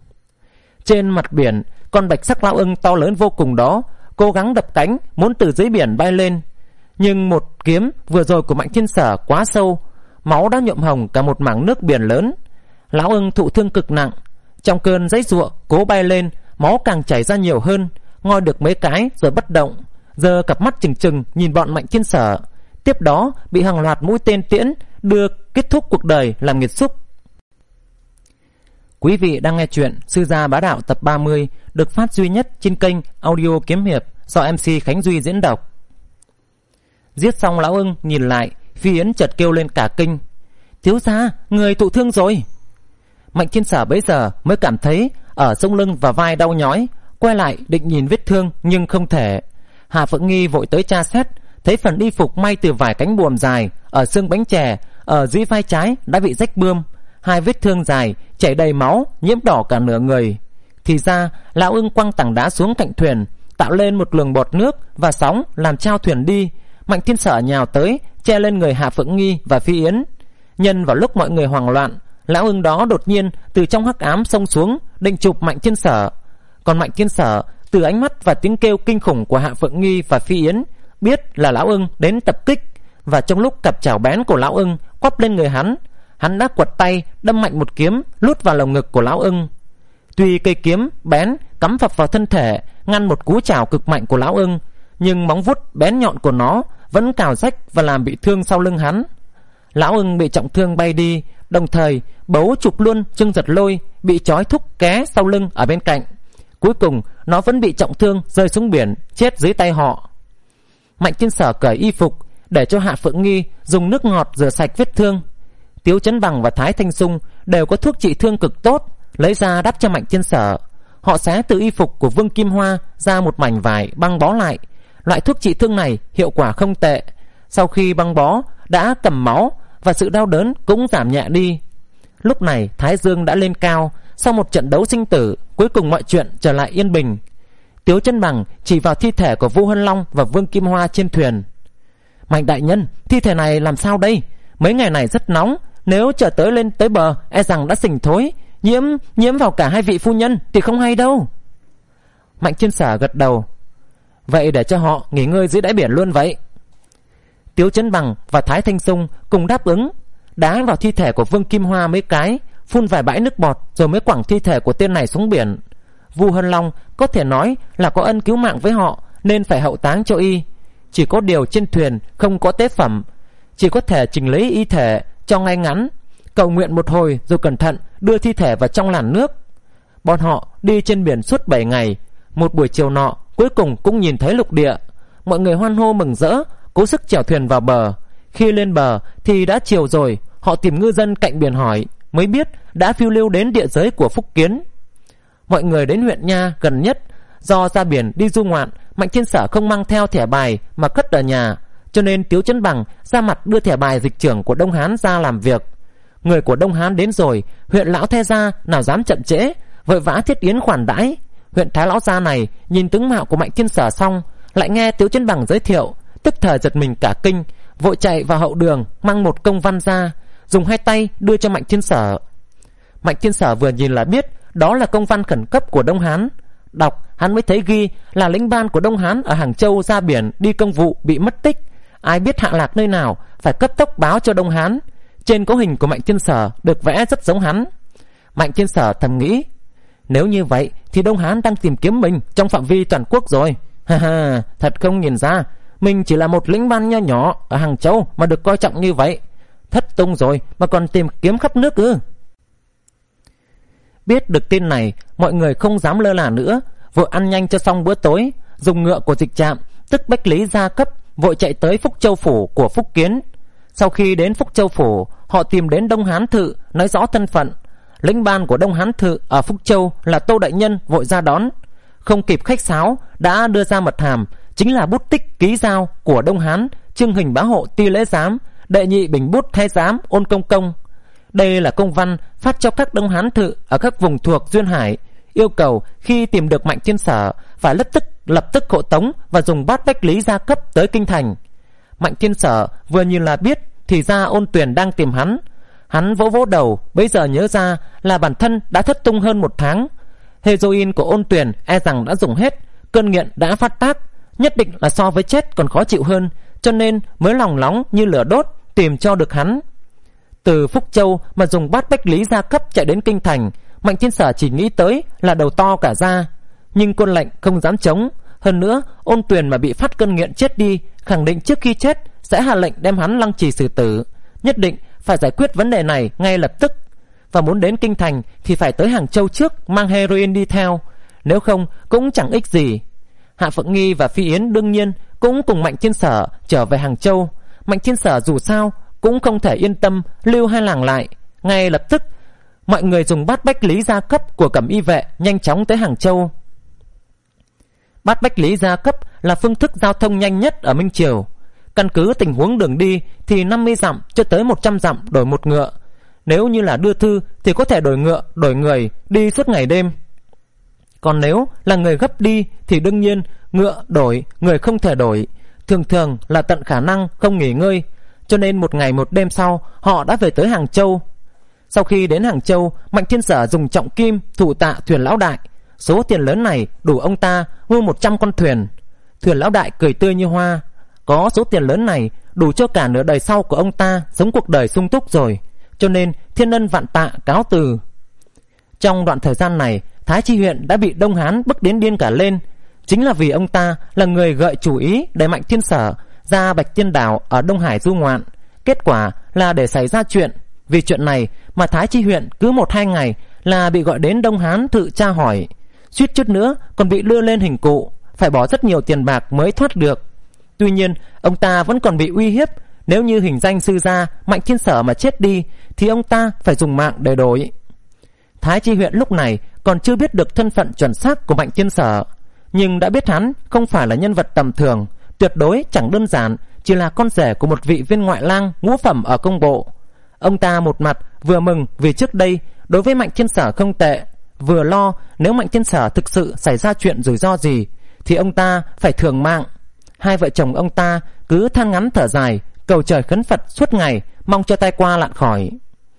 Speaker 1: Trên mặt biển, con bạch sắc lão ưng to lớn vô cùng đó cố gắng đập cánh muốn từ dưới biển bay lên, nhưng một kiếm vừa rồi của Mạnh Thiên Sở quá sâu, máu đã nhuộm hồng cả một mảng nước biển lớn. Lão ưng thụ thương cực nặng, trong cơn giãy giụa cố bay lên, máu càng chảy ra nhiều hơn, ngoi được mấy cái rồi bất động, giờ cặp mắt trừng trừng nhìn bọn Mạnh Thiên Sở. Tiếp đó bị hàng loạt mũi tên tiễn đưa kết thúc cuộc đời làm nghiệt xúc. Quý vị đang nghe chuyện Sư Gia Bá Đạo tập ba mươi, được phát duy nhất trên kênh Audio Kiếm Hiệp do em xê Khánh Duy diễn đọc. Giết xong lão ưng nhìn lại, Phi Yến chợt kêu lên cả kinh: Thiếu gia, người thụ thương rồi. Mạnh Thiên Sở bấy giờ mới cảm thấy ở sống lưng và vai đau nhói, quay lại định nhìn vết thương nhưng không thể. Hà Phượng Nghi vội tới tra xét, thấy phần y phục may từ vài cánh buồm dài ở xương bánh chè ở dưới vai trái đã bị rách bươm, hai vết thương dài chảy đầy máu, nhiễm đỏ cả nửa người. Thì ra lão ưng quăng tảng đá xuống cạnh thuyền, tạo lên một luồng bọt nước và sóng làm trao thuyền đi. Mạnh Thiên Sở nhào tới che lên người Hạ Phượng Nghi và Phi Yến. Nhân vào lúc mọi người hoảng loạn, lão ưng đó đột nhiên từ trong hắc ám xông xuống định chụp Mạnh Thiên Sở. Còn Mạnh Thiên Sở từ ánh mắt và tiếng kêu kinh khủng của Hạ Phượng Nghi và Phi Yến biết là Lão Ưng đến tập kích, và trong lúc cặp chảo bén của Lão Ưng quắp lên người hắn, hắn đã quật tay đâm mạnh một kiếm lút vào lồng ngực của Lão Ưng. Tuy cây kiếm bén cắm phập vào thân thể ngăn một cú chảo cực mạnh của Lão Ưng, nhưng móng vuốt bén nhọn của nó vẫn cào rách và làm bị thương sau lưng hắn. Lão Ưng bị trọng thương bay đi, đồng thời bấu chụp luôn Trương Giật Lôi bị trói thúc ké sau lưng ở bên cạnh. Cuối cùng nó vẫn bị trọng thương rơi xuống biển, chết dưới tay họ. Mạnh Thiên Sở cởi y phục để cho Hạ Phượng Nghi dùng nước ngọt rửa sạch vết thương. Tiếu Chấn Bằng và Thái Thanh Sung đều có thuốc trị thương cực tốt, lấy ra đắp cho Mạnh Thiên Sở. Họ xé từ y phục của Vương Kim Hoa ra một mảnh vải băng bó lại. Loại thuốc trị thương này hiệu quả không tệ. Sau khi băng bó đã cầm máu và sự đau đớn cũng giảm nhẹ đi. Lúc này Thái Dương đã lên cao. Sau một trận đấu sinh tử, cuối cùng mọi chuyện trở lại yên bình. Tiếu Chấn Bằng chỉ vào thi thể của Vu Hân Long và Vương Kim Hoa trên thuyền. Mạnh đại nhân, thi thể này làm sao đây? Mấy ngày này rất nóng, nếu chờ tới lên tới bờ e rằng đã sình thối, nhiễm nhiễm vào cả hai vị phu nhân thì không hay đâu. Mạnh Thiên Sở gật đầu. Vậy để cho họ nghỉ ngơi dưới đáy biển luôn vậy. Tiếu Chấn Bằng và Thái Thanh Sung cùng đáp ứng, đá vào thi thể của Vương Kim Hoa mấy cái, phun vài bãi nước bọt rồi mới quẳng thi thể của tên này xuống biển. Vu Hân Long có thể nói là có ân cứu mạng với họ nên phải hậu táng cho y. Chỉ có điều trên thuyền không có tế phẩm, chỉ có thể chỉnh lấy y thể cho ngay ngắn, cầu nguyện một hồi rồi cẩn thận đưa thi thể vào trong làn nước. Bọn họ đi trên biển suốt bảy ngày. Một buổi chiều nọ cuối cùng cũng nhìn thấy lục địa. Mọi người hoan hô mừng rỡ, cố sức chèo thuyền vào bờ. Khi lên bờ thì đã chiều rồi. Họ tìm ngư dân cạnh biển hỏi, mới biết đã phiêu lưu đến địa giới của Phúc Kiến. Mọi người đến huyện Nha gần nhất. Do ra biển đi du ngoạn, Mạnh Thiên Sở không mang theo thẻ bài mà cất ở nhà, cho nên Tiếu Chấn Bằng ra mặt đưa thẻ bài dịch trưởng của Đông Hán ra làm việc. Người của Đông Hán đến rồi, huyện lão Thế Gia nào dám chậm trễ, vội vã thiết yến khoản đãi. Huyện Thái lão gia này nhìn tướng mạo của Mạnh Thiên Sở xong, lại nghe Tiếu Chấn Bằng giới thiệu, tức thời giật mình cả kinh, vội chạy vào hậu đường mang một công văn ra, dùng hai tay đưa cho Mạnh Thiên Sở. Mạnh Thiên Sở vừa nhìn là biết đó là công văn khẩn cấp của Đông Hán. Đọc hắn mới thấy ghi là lĩnh ban của Đông Hán ở Hàng Châu ra biển đi công vụ bị mất tích, ai biết hạ lạc nơi nào phải cấp tốc báo cho Đông Hán. Trên có hình của Mạnh Thiên Sở được vẽ rất giống hắn. Mạnh Thiên Sở thầm nghĩ, nếu như vậy thì Đông Hán đang tìm kiếm mình trong phạm vi toàn quốc rồi. Ha ha, thật không nhìn ra mình chỉ là một lĩnh ban nho nhỏ ở Hàng Châu mà được coi trọng như vậy. Thất tung rồi mà còn tìm kiếm khắp nước ư? Biết được tin này, mọi người không dám lơ là nữa, vội ăn nhanh cho xong bữa tối, dùng ngựa của dịch trạm, tức Bách Lý Gia Cấp, vội chạy tới Phúc Châu phủ của Phúc Kiến. Sau khi đến Phúc Châu phủ, họ tìm đến Đông Hán Thự, nói rõ thân phận. Lĩnh ban của Đông Hán Thự ở Phúc Châu là Tô đại nhân vội ra đón, không kịp khách sáo đã đưa ra mật hàm, chính là bút tích ký giao của Đông Hán Trương Hình Bá Hộ Ti Lễ Giám, đệ nhị bình bút thái giám Ôn Công Công. Đây là công văn phát cho các Đông Hán Thự ở các vùng thuộc duyên hải, yêu cầu khi tìm được Mạnh Thiên Sở phải lập tức lập tức hộ tống và dùng bát Bách Lý Gia Cấp tới kinh thành. Mạnh Thiên Sở vừa nhìn là biết thì ra Ôn Tuyền đang tìm hắn. Hắn vỗ vỗ đầu, bấy giờ nhớ ra là bản thân đã thất tung hơn một tháng. Heroin của Ôn Tuyền e rằng đã dùng hết, cơn nghiện đã phát tác, nhất định là so với chết còn khó chịu hơn, cho nên mới lòng nóng như lửa đốt tìm cho được hắn. Từ Phúc Châu mà dùng bát Bách Lý Gia Cấp chạy đến kinh thành, Mạnh Thiên Sở chỉ nghĩ tới là đầu to cả ra. Nhưng quân lệnh không dám chống. Hơn nữa Ôn Tuyền mà bị phát cơn nghiện chết đi, khẳng định trước khi chết sẽ hạ lệnh đem hắn lăng trì xử tử. Nhất định phải giải quyết vấn đề này ngay lập tức. Và muốn đến kinh thành thì phải tới Hàng Châu trước, mang heroin đi theo, nếu không cũng chẳng ích gì. Hạ Phượng Nghi và Phi Yến đương nhiên cũng cùng Mạnh Thiên Sở trở về Hàng Châu. Mạnh Thiên Sở dù sao cũng không thể yên tâm lưu hai làng lại. Ngay lập tức mọi người dùng bát Bách Lý Gia Cấp của Cẩm Y vệ nhanh chóng tới Hàng Châu. Bát Bách Lý Gia Cấp là phương thức giao thông nhanh nhất ở Minh Triều. Căn cứ tình huống đường đi thì năm mươi dặm cho tới một trăm dặm đổi một ngựa. Nếu như là đưa thư thì có thể đổi ngựa, đổi người, đi suốt ngày đêm. Còn nếu là người gấp đi thì đương nhiên ngựa đổi, người không thể đổi. Thường thường là tận khả năng không nghỉ ngơi. Cho nên một ngày một đêm sau họ đã về tới Hàng Châu. Sau khi đến Hàng Châu, Mạnh Thiên Sở dùng trọng kim thủ tạ thuyền lão đại, Số tiền lớn này đủ ông ta mua một trăm con thuyền. Thuyền lão đại cười tươi như hoa. Có số tiền lớn này đủ cho cả nửa đời sau của ông ta sống cuộc đời sung túc rồi. Cho nên thiên ân vạn tạ, cáo từ. Trong đoạn thời gian này, Thái Chi huyện đã bị Đông Hán bức đến điên cả lên. Chính là vì ông ta là người gợi chủ ý để Mạnh Thiên Sở ra Bạch Tiên Đảo ở Đông Hải du ngoạn. Kết quả là để xảy ra chuyện. Vì chuyện này mà Thái Chi huyện cứ một hai ngày là bị gọi đến Đông Hán thự tra hỏi, suýt chút nữa còn bị đưa lên hình cụ, phải bỏ rất nhiều tiền bạc mới thoát được. Tuy nhiên ông ta vẫn còn bị uy hiếp, nếu như hình danh sư gia Mạnh Thiên Sở mà chết đi thì ông ta phải dùng mạng để đổi. Thái Chi huyện lúc này còn chưa biết được thân phận chuẩn xác của Mạnh Thiên Sở, nhưng đã biết hắn không phải là nhân vật tầm thường, tuyệt đối chẳng đơn giản chỉ là con rể của một vị viên ngoại lang ngũ phẩm ở công bộ. Ông ta một mặt vừa mừng vì trước đây đối với Mạnh Thiên Sở không tệ, vừa lo nếu Mạnh Thiên Sở thực sự xảy ra chuyện rủi ro gì thì ông ta phải thường mạng. Hai vợ chồng ông ta cứ than ngắn thở dài, cầu trời khấn Phật suốt ngày, mong cho tai qua lạn khỏi.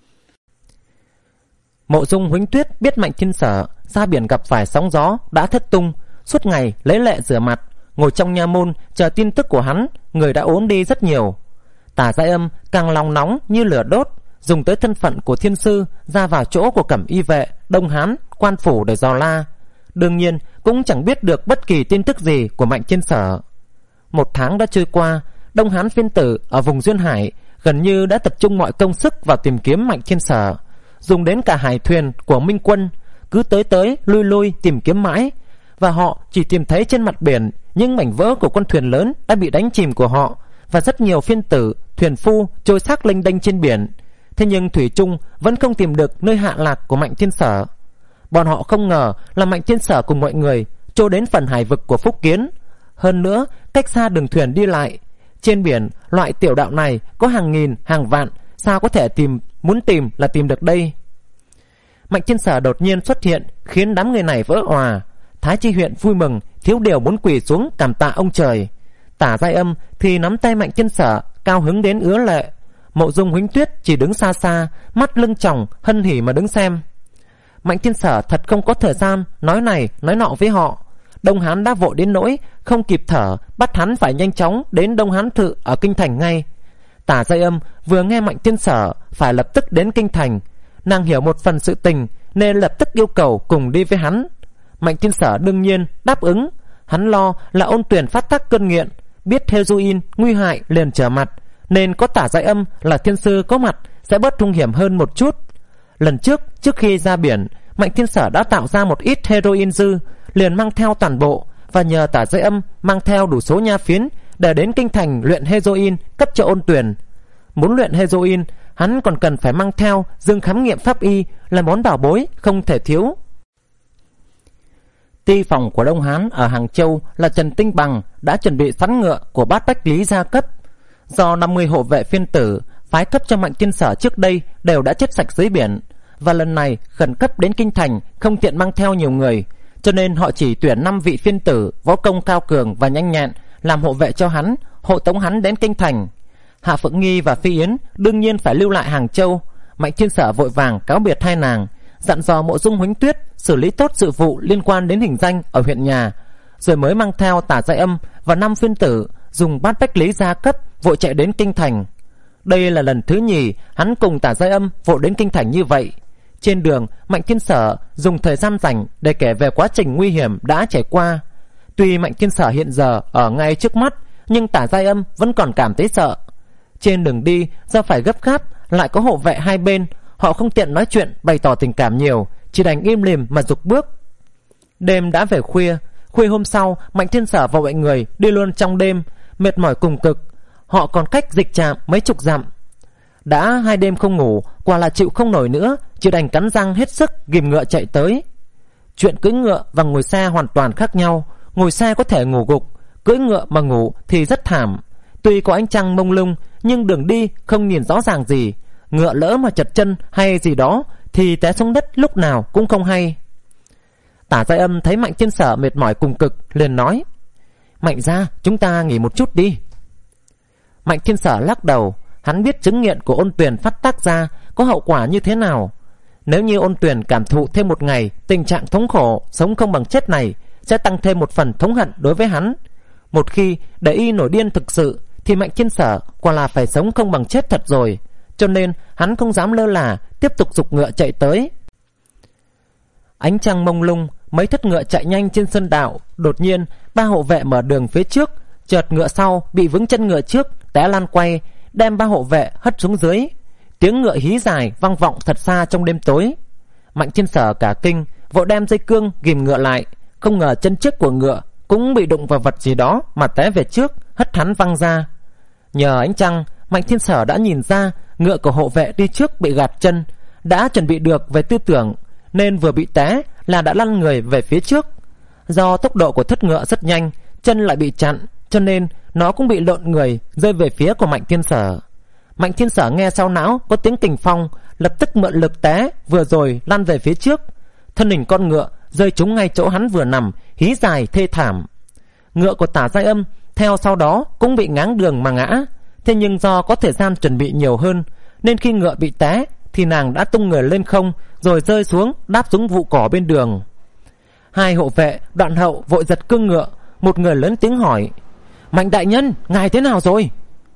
Speaker 1: Mộ Dung Huỳnh Tuyết biết Mạnh Thiên Sở ra biển gặp phải sóng gió đã thất tung, suốt ngày lấy lệ rửa mặt, ngồi trong nha môn chờ tin tức của hắn. Người đã ốm đi rất nhiều. Tả Giai Âm càng lòng nóng như lửa đốt, dùng tới thân phận của thiên sư ra vào chỗ của cẩm y vệ, Đông Hán, quan phủ để dò la. Đương nhiên cũng chẳng biết được bất kỳ tin tức gì của Mạnh Thiên Sở. Một tháng đã trôi qua, Đông Hán phiên tử ở vùng Duyên Hải gần như đã tập trung mọi công sức vào tìm kiếm Mạnh Thiên Sở, dùng đến cả hải thuyền của Minh quân, cứ tới tới lui lui tìm kiếm mãi, và họ chỉ tìm thấy trên mặt biển những mảnh vỡ của con thuyền lớn đã bị đánh chìm của họ và rất nhiều phiên tử, thuyền phu trôi xác lênh đênh trên biển. Thế nhưng thủy chung vẫn không tìm được nơi hạ lạc của Mạnh Thiên Sở. Bọn họ không ngờ là Mạnh Thiên Sở cùng mọi người trôi đến phần hải vực của Phúc Kiến, hơn nữa cách xa đường thuyền đi lại. Trên biển loại tiểu đạo này có hàng nghìn hàng vạn, sao có thể tìm, muốn tìm là tìm được đây. Mạnh Thiên Sở đột nhiên xuất hiện khiến đám người này vỡ òa. Thái Chi huyện vui mừng, thiếu điều muốn quỳ xuống cảm tạ ông trời. Tả Giai Âm thì nắm tay Mạnh Thiên Sở, cao hứng đến ứa lệ. Mộ Dung Huỳnh Tuyết chỉ đứng xa xa, mắt lưng tròng, hân hỉ mà đứng xem. Mạnh Thiên Sở thật không có thời gian nói này nói nọ với họ. Đông Hán đã vội đến nỗi không kịp thở, bắt hắn phải nhanh chóng đến Đông Hán thự ở kinh thành ngay. Tả Giai Âm vừa nghe Mạnh Thiên Sở phải lập tức đến kinh thành, nàng hiểu một phần sự tình nên lập tức yêu cầu cùng đi với hắn. Mạnh Thiên Sở đương nhiên đáp ứng. Hắn lo là Ôn Tuyền phát tác cơn nghiện, biết heroin nguy hại liền trở mặt, nên có Tả Giai Âm là thiên sư có mặt sẽ bớt hung hiểm hơn một chút. Lần trước trước khi ra biển, Mạnh Thiên Sở đã tạo ra một ít heroin dư, liền mang theo toàn bộ và nhờ Tả Giai Âm mang theo đủ số nha phiến để đến kinh thành luyện heroin cấp cho Ôn Tuyền. Muốn luyện heroin, hắn còn cần phải mang theo dương khám nghiệm pháp y là món bảo bối không thể thiếu. Ty phòng của Đông Hán ở Hàng Châu là Trần Tinh Bằng đã chuẩn bị sẵn ngựa của Bát Bách Lý gia cấp. Do năm mươi hộ vệ phiên tử phái cấp cho Mạnh Thiên Sở trước đây đều đã chết sạch dưới biển, và lần này khẩn cấp đến kinh thành không tiện mang theo nhiều người, cho nên họ chỉ tuyển năm vị phiên tử võ công cao cường và nhanh nhẹn làm hộ vệ cho hắn, hộ tống hắn đến kinh thành. Hạ Phượng Nghi và Phi Yến đương nhiên phải lưu lại Hàng Châu. Mạnh Thiên Sở vội vàng cáo biệt hai nàng, dặn dò Mộ Dung Huỳnh Tuyết xử lý tốt sự vụ liên quan đến hình danh ở huyện nhà, rồi mới mang theo Tả Giai Âm và năm phiên tử dùng Bát Bách Lý gia cấp vội chạy đến kinh thành. Đây là lần thứ nhì hắn cùng Tả Giai Âm vội đến kinh thành như vậy. Trên đường, Mạnh Thiên Sở dùng thời gian rảnh để kể về quá trình nguy hiểm đã trải qua. Tuy Mạnh Thiên Sở hiện giờ ở ngay trước mắt, nhưng Tả Giai Âm vẫn còn cảm thấy sợ. Trên đường đi, do phải gấp gáp, lại có hộ vệ hai bên, họ không tiện nói chuyện bày tỏ tình cảm nhiều, chỉ đành im lìm mà dục bước. Đêm đã về khuya. Khuya hôm sau, Mạnh Thiên Sở và mọi người đi luôn trong đêm, mệt mỏi cùng cực. Họ còn cách dịch trạm mấy chục dặm. Đã hai đêm không ngủ, quả là chịu không nổi nữa, chỉ đành cắn răng hết sức ghìm ngựa chạy tới. Chuyện cưỡi ngựa và ngồi xe hoàn toàn khác nhau. Ngồi xe có thể ngủ gục, cưỡi ngựa mà ngủ thì rất thảm. Tuy có ánh trăng mông lung, nhưng đường đi không nhìn rõ ràng gì. Ngựa lỡ mà chật chân hay gì đó thì té xuống đất lúc nào cũng không hay. Tả Giai Âm thấy Mạnh Thiên Sở mệt mỏi cùng cực, liền nói: Mạnh gia, chúng ta nghỉ một chút đi. Mạnh Thiên Sở lắc đầu. Hắn biết chứng nghiện của Ôn Tuyền phát tác ra có hậu quả như thế nào. Nếu như Ôn Tuyền cảm thụ thêm một ngày tình trạng thống khổ sống không bằng chết này, sẽ tăng thêm một phần thống hận đối với hắn. Một khi để y nổi điên thực sự thì Mạnh Thiên Sở quả là phải sống không bằng chết thật rồi. Cho nên hắn không dám lơ là, tiếp tục giục ngựa chạy tới. Ánh trăng mông lung, mấy thất ngựa chạy nhanh trên sân đạo. Đột nhiên ba hộ vệ mở đường phía trước, chợt ngựa sau bị vướng chân ngựa trước, té lăn quay, đem ba hộ vệ hất xuống dưới. Tiếng ngựa hí dài vang vọng thật xa trong đêm tối. Mạnh Thiên Sở cả kinh, vội đem dây cương ghìm ngựa lại. Không ngờ chân trước của ngựa cũng bị đụng vào vật gì đó mà té về trước, hất hắn văng ra. Nhờ ánh trăng, Mạnh Thiên Sở đã nhìn ra ngựa của hộ vệ đi trước bị gạt chân, đã chuẩn bị được về tư tưởng, nên vừa bị té là đã lăn người về phía trước. Do tốc độ của thất ngựa rất nhanh, chân lại bị chặn, cho nên nó cũng bị lộn người rơi về phía của Mạnh Thiên Sở. Mạnh Thiên Sở nghe sau não có tiếng kình phong, lập tức mượn lực té vừa rồi lăn về phía trước. Thân hình con ngựa rơi trúng ngay chỗ hắn vừa nằm, hí dài thê thảm. Ngựa của Tả Giai Âm theo sau đó cũng bị ngáng đường mà ngã. Thế nhưng do có thời gian chuẩn bị nhiều hơn, nên khi ngựa bị té thì nàng đã tung người lên không, rồi rơi xuống đáp xuống vụ cỏ bên đường. Hai hộ vệ đoạn hậu vội giật cương ngựa. Một người lớn tiếng hỏi: Mạnh đại nhân, ngài thế nào rồi?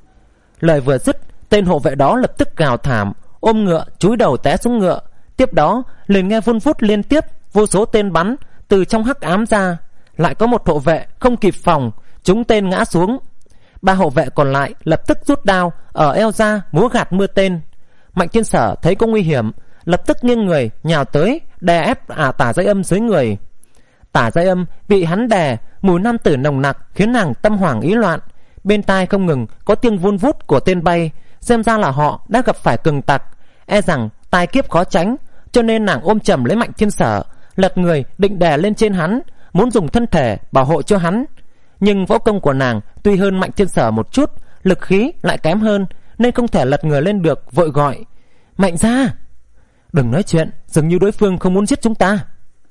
Speaker 1: Lời vừa dứt, tên hộ vệ đó lập tức gào thảm, ôm ngựa chúi đầu té xuống ngựa. Tiếp đó liền nghe vun vút liên tiếp vô số tên bắn từ trong hắc ám ra. Lại có một hộ vệ không kịp phòng, trúng tên ngã xuống. Ba hộ vệ còn lại lập tức rút đao ở eo ra múa gạt mưa tên. Mạnh Thiên Sở thấy có nguy hiểm, lập tức nghiêng người nhào tới đè ép à Tả Giai Âm dưới người. Tả Giai Âm bị hắn đè, mùi nam tử nồng nặc khiến nàng tâm hoảng ý loạn. Bên tai không ngừng có tiếng vun vút của tên bay, xem ra là họ đã gặp phải cường tặc, e rằng tai kiếp khó tránh. Cho nên nàng ôm chầm lấy Mạnh Thiên Sở, lật người định đè lên trên hắn, muốn dùng thân thể bảo hộ cho hắn. Nhưng võ công của nàng tuy hơn Mạnh Thiên Sở một chút, lực khí lại kém hơn, nên không thể lật người lên được, vội gọi: Mạnh gia! Đừng nói chuyện, dường như đối phương không muốn giết chúng ta.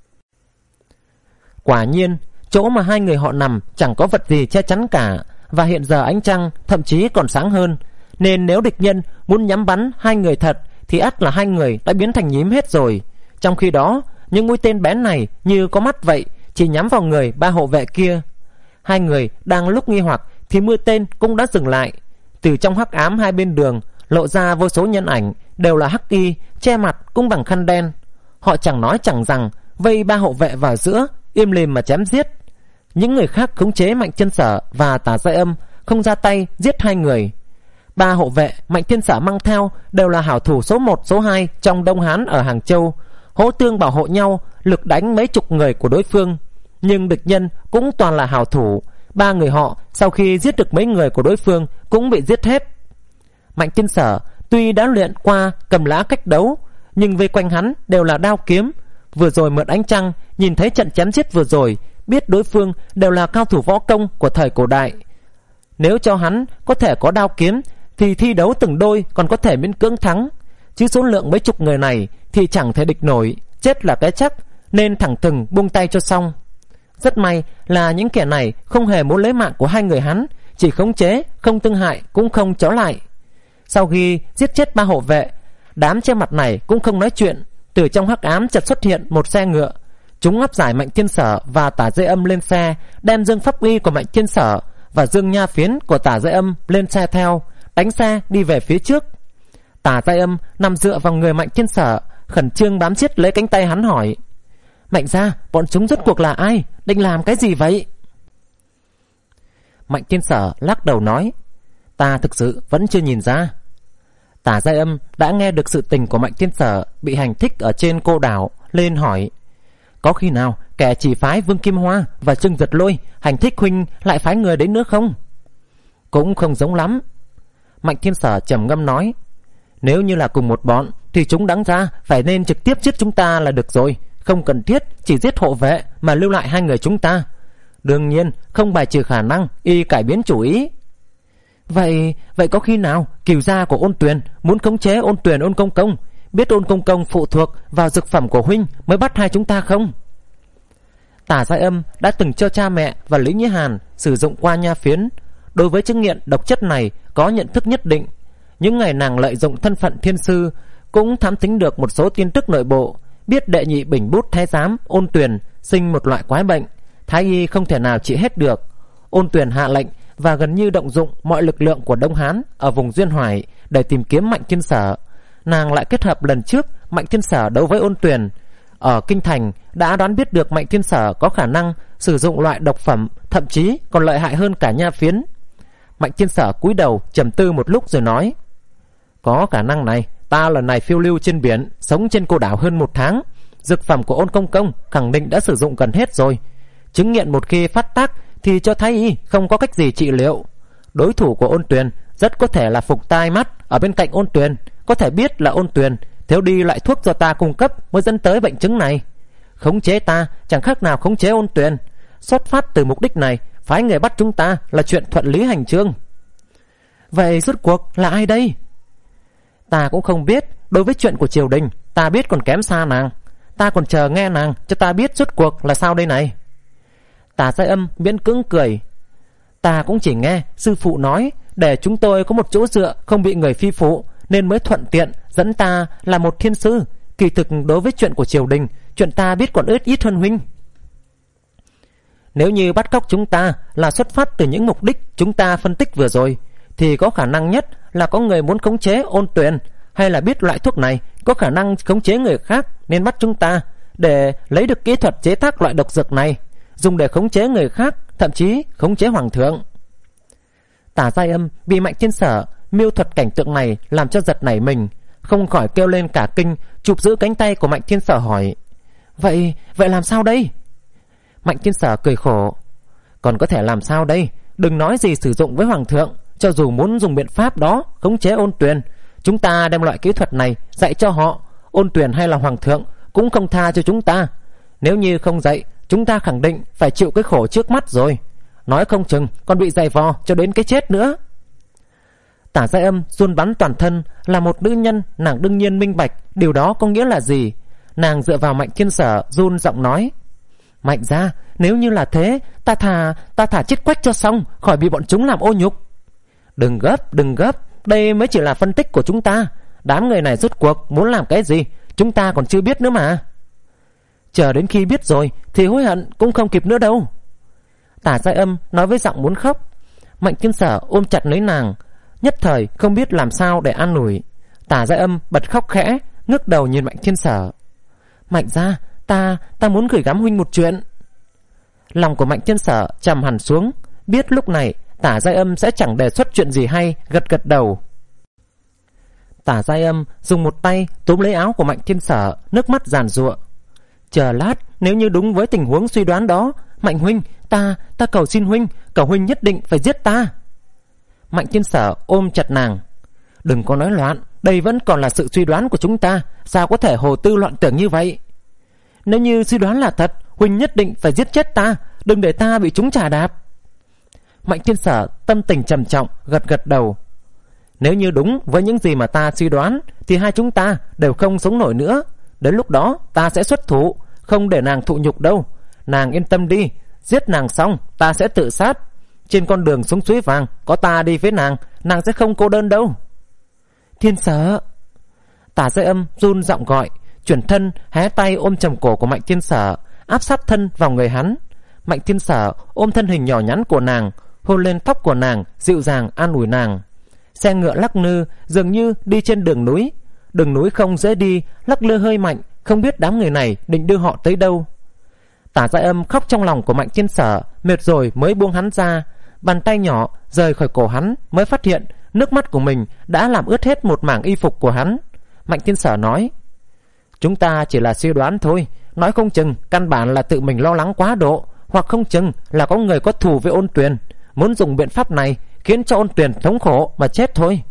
Speaker 1: Quả nhiên chỗ mà hai người họ nằm chẳng có vật gì che chắn cả, và hiện giờ ánh trăng thậm chí còn sáng hơn, nên nếu địch nhân muốn nhắm bắn hai người thật thì ắt là hai người đã biến thành nhím hết rồi. Trong khi đó những mũi tên bén này như có mắt vậy, chỉ nhắm vào người ba hộ vệ kia. Hai người đang lúc nghi hoặc thì mưa tên cũng đã dừng lại. Từ trong hắc ám hai bên đường lộ ra vô số nhân ảnh, đều là hắc y, che mặt cũng bằng khăn đen. Họ chẳng nói chẳng rằng vây ba hộ vệ vào giữa, im lìm mà chém giết. Những người khác khống chế Mạnh Thiên Sở và Tả Giai Âm, không ra tay giết hai người. Ba hộ vệ Mạnh Thiên Sở mang theo đều là hảo thủ số một, số hai trong Đông Hán ở Hàng Châu, hỗ tương bảo hộ nhau, lực đánh mấy chục người của đối phương. Nhưng địch nhân cũng toàn là hảo thủ. Ba người họ sau khi giết được mấy người của đối phương cũng bị giết hết. Mạnh Thiên Sở tuy đã luyện qua cầm lá cách đấu, nhưng vây quanh hắn đều là đao kiếm. Vừa rồi mượn ánh trăng nhìn thấy trận chém giết vừa rồi, biết đối phương đều là cao thủ võ công của thời cổ đại. Nếu cho hắn có thể có đao kiếm thì thi đấu từng đôi còn có thể miễn cưỡng thắng, chứ số lượng mấy chục người này thì chẳng thể địch nổi, chết là cái chắc, nên thẳng thừng buông tay cho xong. Rất may là những kẻ này không hề muốn lấy mạng của hai người hắn, chỉ khống chế, không tương hại, cũng không chó lại. Sau khi giết chết ba hộ vệ, đám che mặt này cũng không nói chuyện. Từ trong hắc ám chợt xuất hiện một xe ngựa. Chúng áp giải Mạnh Thiên Sở và Tả Giai Âm lên xe, đem dương pháp uy của Mạnh Thiên Sở và dương nha phiến của Tả Giai Âm lên xe theo, đánh xe đi về phía trước. Tả Giai Âm nằm dựa vào người Mạnh Thiên Sở, khẩn trương bám siết lấy cánh tay hắn hỏi: Mạnh gia, bọn chúng rốt cuộc là ai, định làm cái gì vậy? Mạnh Thiên Sở lắc đầu nói: Ta thực sự vẫn chưa nhìn ra. Tả Giai Âm đã nghe được sự tình của Mạnh Thiên Sở bị hành thích ở trên cô đảo, lên hỏi: Có khi nào kẻ chỉ phái Vương Kim Hoa và Trương Giật Lôi hành thích huynh lại phái người đến nữa không? Cũng không giống lắm. Mạnh Thiên Sở trầm ngâm nói: Nếu như là cùng một bọn thì chúng đáng ra phải nên trực tiếp giết chúng ta là được rồi, không cần thiết chỉ giết hộ vệ mà lưu lại hai người chúng ta. Đương nhiên không bài trừ khả năng y cải biến chủ ý. Vậy vậy có khi nào cửu gia của Ôn Tuyền muốn khống chế Ôn Tuyền Ôn Công Công, biết Ôn Công Công phụ thuộc vào dược phẩm của huynh mới bắt hai chúng ta không? Tả Giai Âm đã từng cho cha mẹ và Lý Nhĩ Hàn sử dụng qua nha phiến, đối với chứng nghiện độc chất này có nhận thức nhất định. Những ngày nàng lợi dụng thân phận thiên sư cũng thám thính được một số tin tức nội bộ, biết đệ nhị Bình Bút thái giám Ôn Tuyền sinh một loại quái bệnh, thái y không thể nào trị hết được. Ôn Tuyền hạ lệnh và gần như động dụng mọi lực lượng của Đông Hán ở vùng duyên hải để tìm kiếm Mạnh Thiên Sở. Nàng lại kết hợp lần trước Mạnh Thiên Sở đấu với Ôn Tuyền ở kinh thành, đã đoán biết được Mạnh Thiên Sở có khả năng sử dụng loại độc phẩm, thậm chí còn lợi hại hơn cả nha phiến. Mạnh Thiên Sở cúi đầu trầm tư một lúc rồi nói: có khả năng này, ta lần này phiêu lưu trên biển, sống trên cô đảo hơn một tháng, dược phẩm của Ôn công công khẳng định đã sử dụng gần hết rồi. Chứng nghiện một khi phát tác thì cho thái y không có cách gì trị liệu. Đối thủ của Ôn Tuyền rất có thể là Phục Tai Mắt ở bên cạnh Ôn Tuyền, có thể biết là Ôn Tuyền thiếu đi loại thuốc do ta cung cấp mới dẫn tới bệnh chứng này. Khống chế ta chẳng khác nào khống chế Ôn Tuyền. Xuất phát từ mục đích này, phái người bắt chúng ta là chuyện thuận lý hành chương. Vậy rốt cuộc là ai đây? Ta cũng không biết. Đối với chuyện của triều đình, ta biết còn kém xa nàng. Ta còn chờ nghe nàng cho ta biết rốt cuộc là sao đây này. Tả Giai Âm miễn cưỡng cười: ta cũng chỉ nghe sư phụ nói để chúng tôi có một chỗ dựa, không bị người phi phụ, nên mới thuận tiện dẫn ta là một thiên sư. Kỳ thực đối với chuyện của triều đình, chuyện ta biết còn ít ít hơn huynh. Nếu như bắt cóc chúng ta là xuất phát từ những mục đích chúng ta phân tích vừa rồi, thì có khả năng nhất là có người muốn khống chế Ôn Tuyền, hay là biết loại thuốc này có khả năng khống chế người khác nên bắt chúng ta, để lấy được kỹ thuật chế tác loại độc dược này, dùng để khống chế người khác, thậm chí khống chế hoàng thượng. Tả Giai Âm bị Mạnh Thiên Sở miêu thuật cảnh tượng này làm cho giật nảy mình, không khỏi kêu lên cả kinh, chụp giữ cánh tay của Mạnh Thiên Sở hỏi: Vậy, vậy làm sao đây? Mạnh Thiên Sở cười khổ: còn có thể làm sao đây? Đừng nói gì sử dụng với hoàng thượng, cho dù muốn dùng biện pháp đó khống chế Ôn Tuyền, chúng ta đem loại kỹ thuật này dạy cho họ, Ôn Tuyền hay là hoàng thượng cũng không tha cho chúng ta. Nếu như không dạy, chúng ta khẳng định phải chịu cái khổ trước mắt rồi, nói không chừng còn bị giày vò cho đến cái chết nữa. Tả Giai Âm run bắn toàn thân. Là một nữ nhân, nàng đương nhiên minh bạch điều đó có nghĩa là gì. Nàng dựa vào Mạnh Thiên Sở run giọng nói: Mạnh gia, nếu như là thế, ta thà ta thà chết quách cho xong, khỏi bị bọn chúng làm ô nhục. Đừng gấp, đừng gấp, đây mới chỉ là phân tích của chúng ta. Đám người này rốt cuộc muốn làm cái gì, chúng ta còn chưa biết nữa mà. Chờ đến khi biết rồi thì hối hận cũng không kịp nữa đâu. Tả Giai Âm nói với giọng muốn khóc. Mạnh Thiên Sở ôm chặt lấy nàng, nhất thời không biết làm sao để an ủi. Tả Giai Âm bật khóc khẽ, ngước đầu nhìn Mạnh Thiên Sở: Mạnh gia, ta ta muốn gửi gắm huynh một chuyện. Lòng của Mạnh Thiên Sở trầm hẳn xuống, biết lúc này Tả Giai Âm sẽ chẳng đề xuất chuyện gì hay, gật gật đầu. Tả Giai Âm dùng một tay túm lấy áo của Mạnh Thiên Sở, nước mắt giàn giụa: Chờ lát, nếu như đúng với tình huống suy đoán đó, Mạnh huynh, ta ta cầu xin huynh, cầu huynh nhất định phải giết ta. Mạnh Thiên Sở ôm chặt nàng: Đừng có nói loạn, đây vẫn còn là sự suy đoán của chúng ta, sao có thể hồ tư loạn tưởng như vậy. Nếu như suy đoán là thật, huynh nhất định phải giết chết ta, đừng để ta bị chúng trà đạp. Mạnh Thiên Sở tâm tình trầm trọng, gật gật đầu: Nếu như đúng với những gì mà ta suy đoán, thì hai chúng ta đều không sống nổi nữa. Đến lúc đó ta sẽ xuất thủ, không để nàng thụ nhục đâu. Nàng yên tâm đi, giết nàng xong ta sẽ tự sát. Trên con đường xuống suối vàng có ta đi với nàng, nàng sẽ không cô đơn đâu. Thiên Sở. Tả Giai Âm run giọng gọi, chuyển thân hé tay ôm chầm cổ của Mạnh Thiên Sở, áp sát thân vào người hắn. Mạnh Thiên Sở ôm thân hình nhỏ nhắn của nàng, hôn lên tóc của nàng, dịu dàng an ủi nàng. Xe ngựa lắc lư dường như đi trên đường núi. Đường núi không dễ đi, lắc lư hơi mạnh, không biết đám người này định đưa họ tới đâu. Tả Giai Âm khóc trong lòng của Mạnh Thiên Sở, mệt rồi mới buông hắn ra. Bàn tay nhỏ rời khỏi cổ hắn, mới phát hiện nước mắt của mình đã làm ướt hết một mảng y phục của hắn. Mạnh Thiên Sở nói: Chúng ta chỉ là suy đoán thôi, nói không chừng căn bản là tự mình lo lắng quá độ, hoặc không chừng là có người có thù với Ôn Tuyền, muốn dùng biện pháp này khiến cho Ôn Tuyền thống khổ mà chết thôi.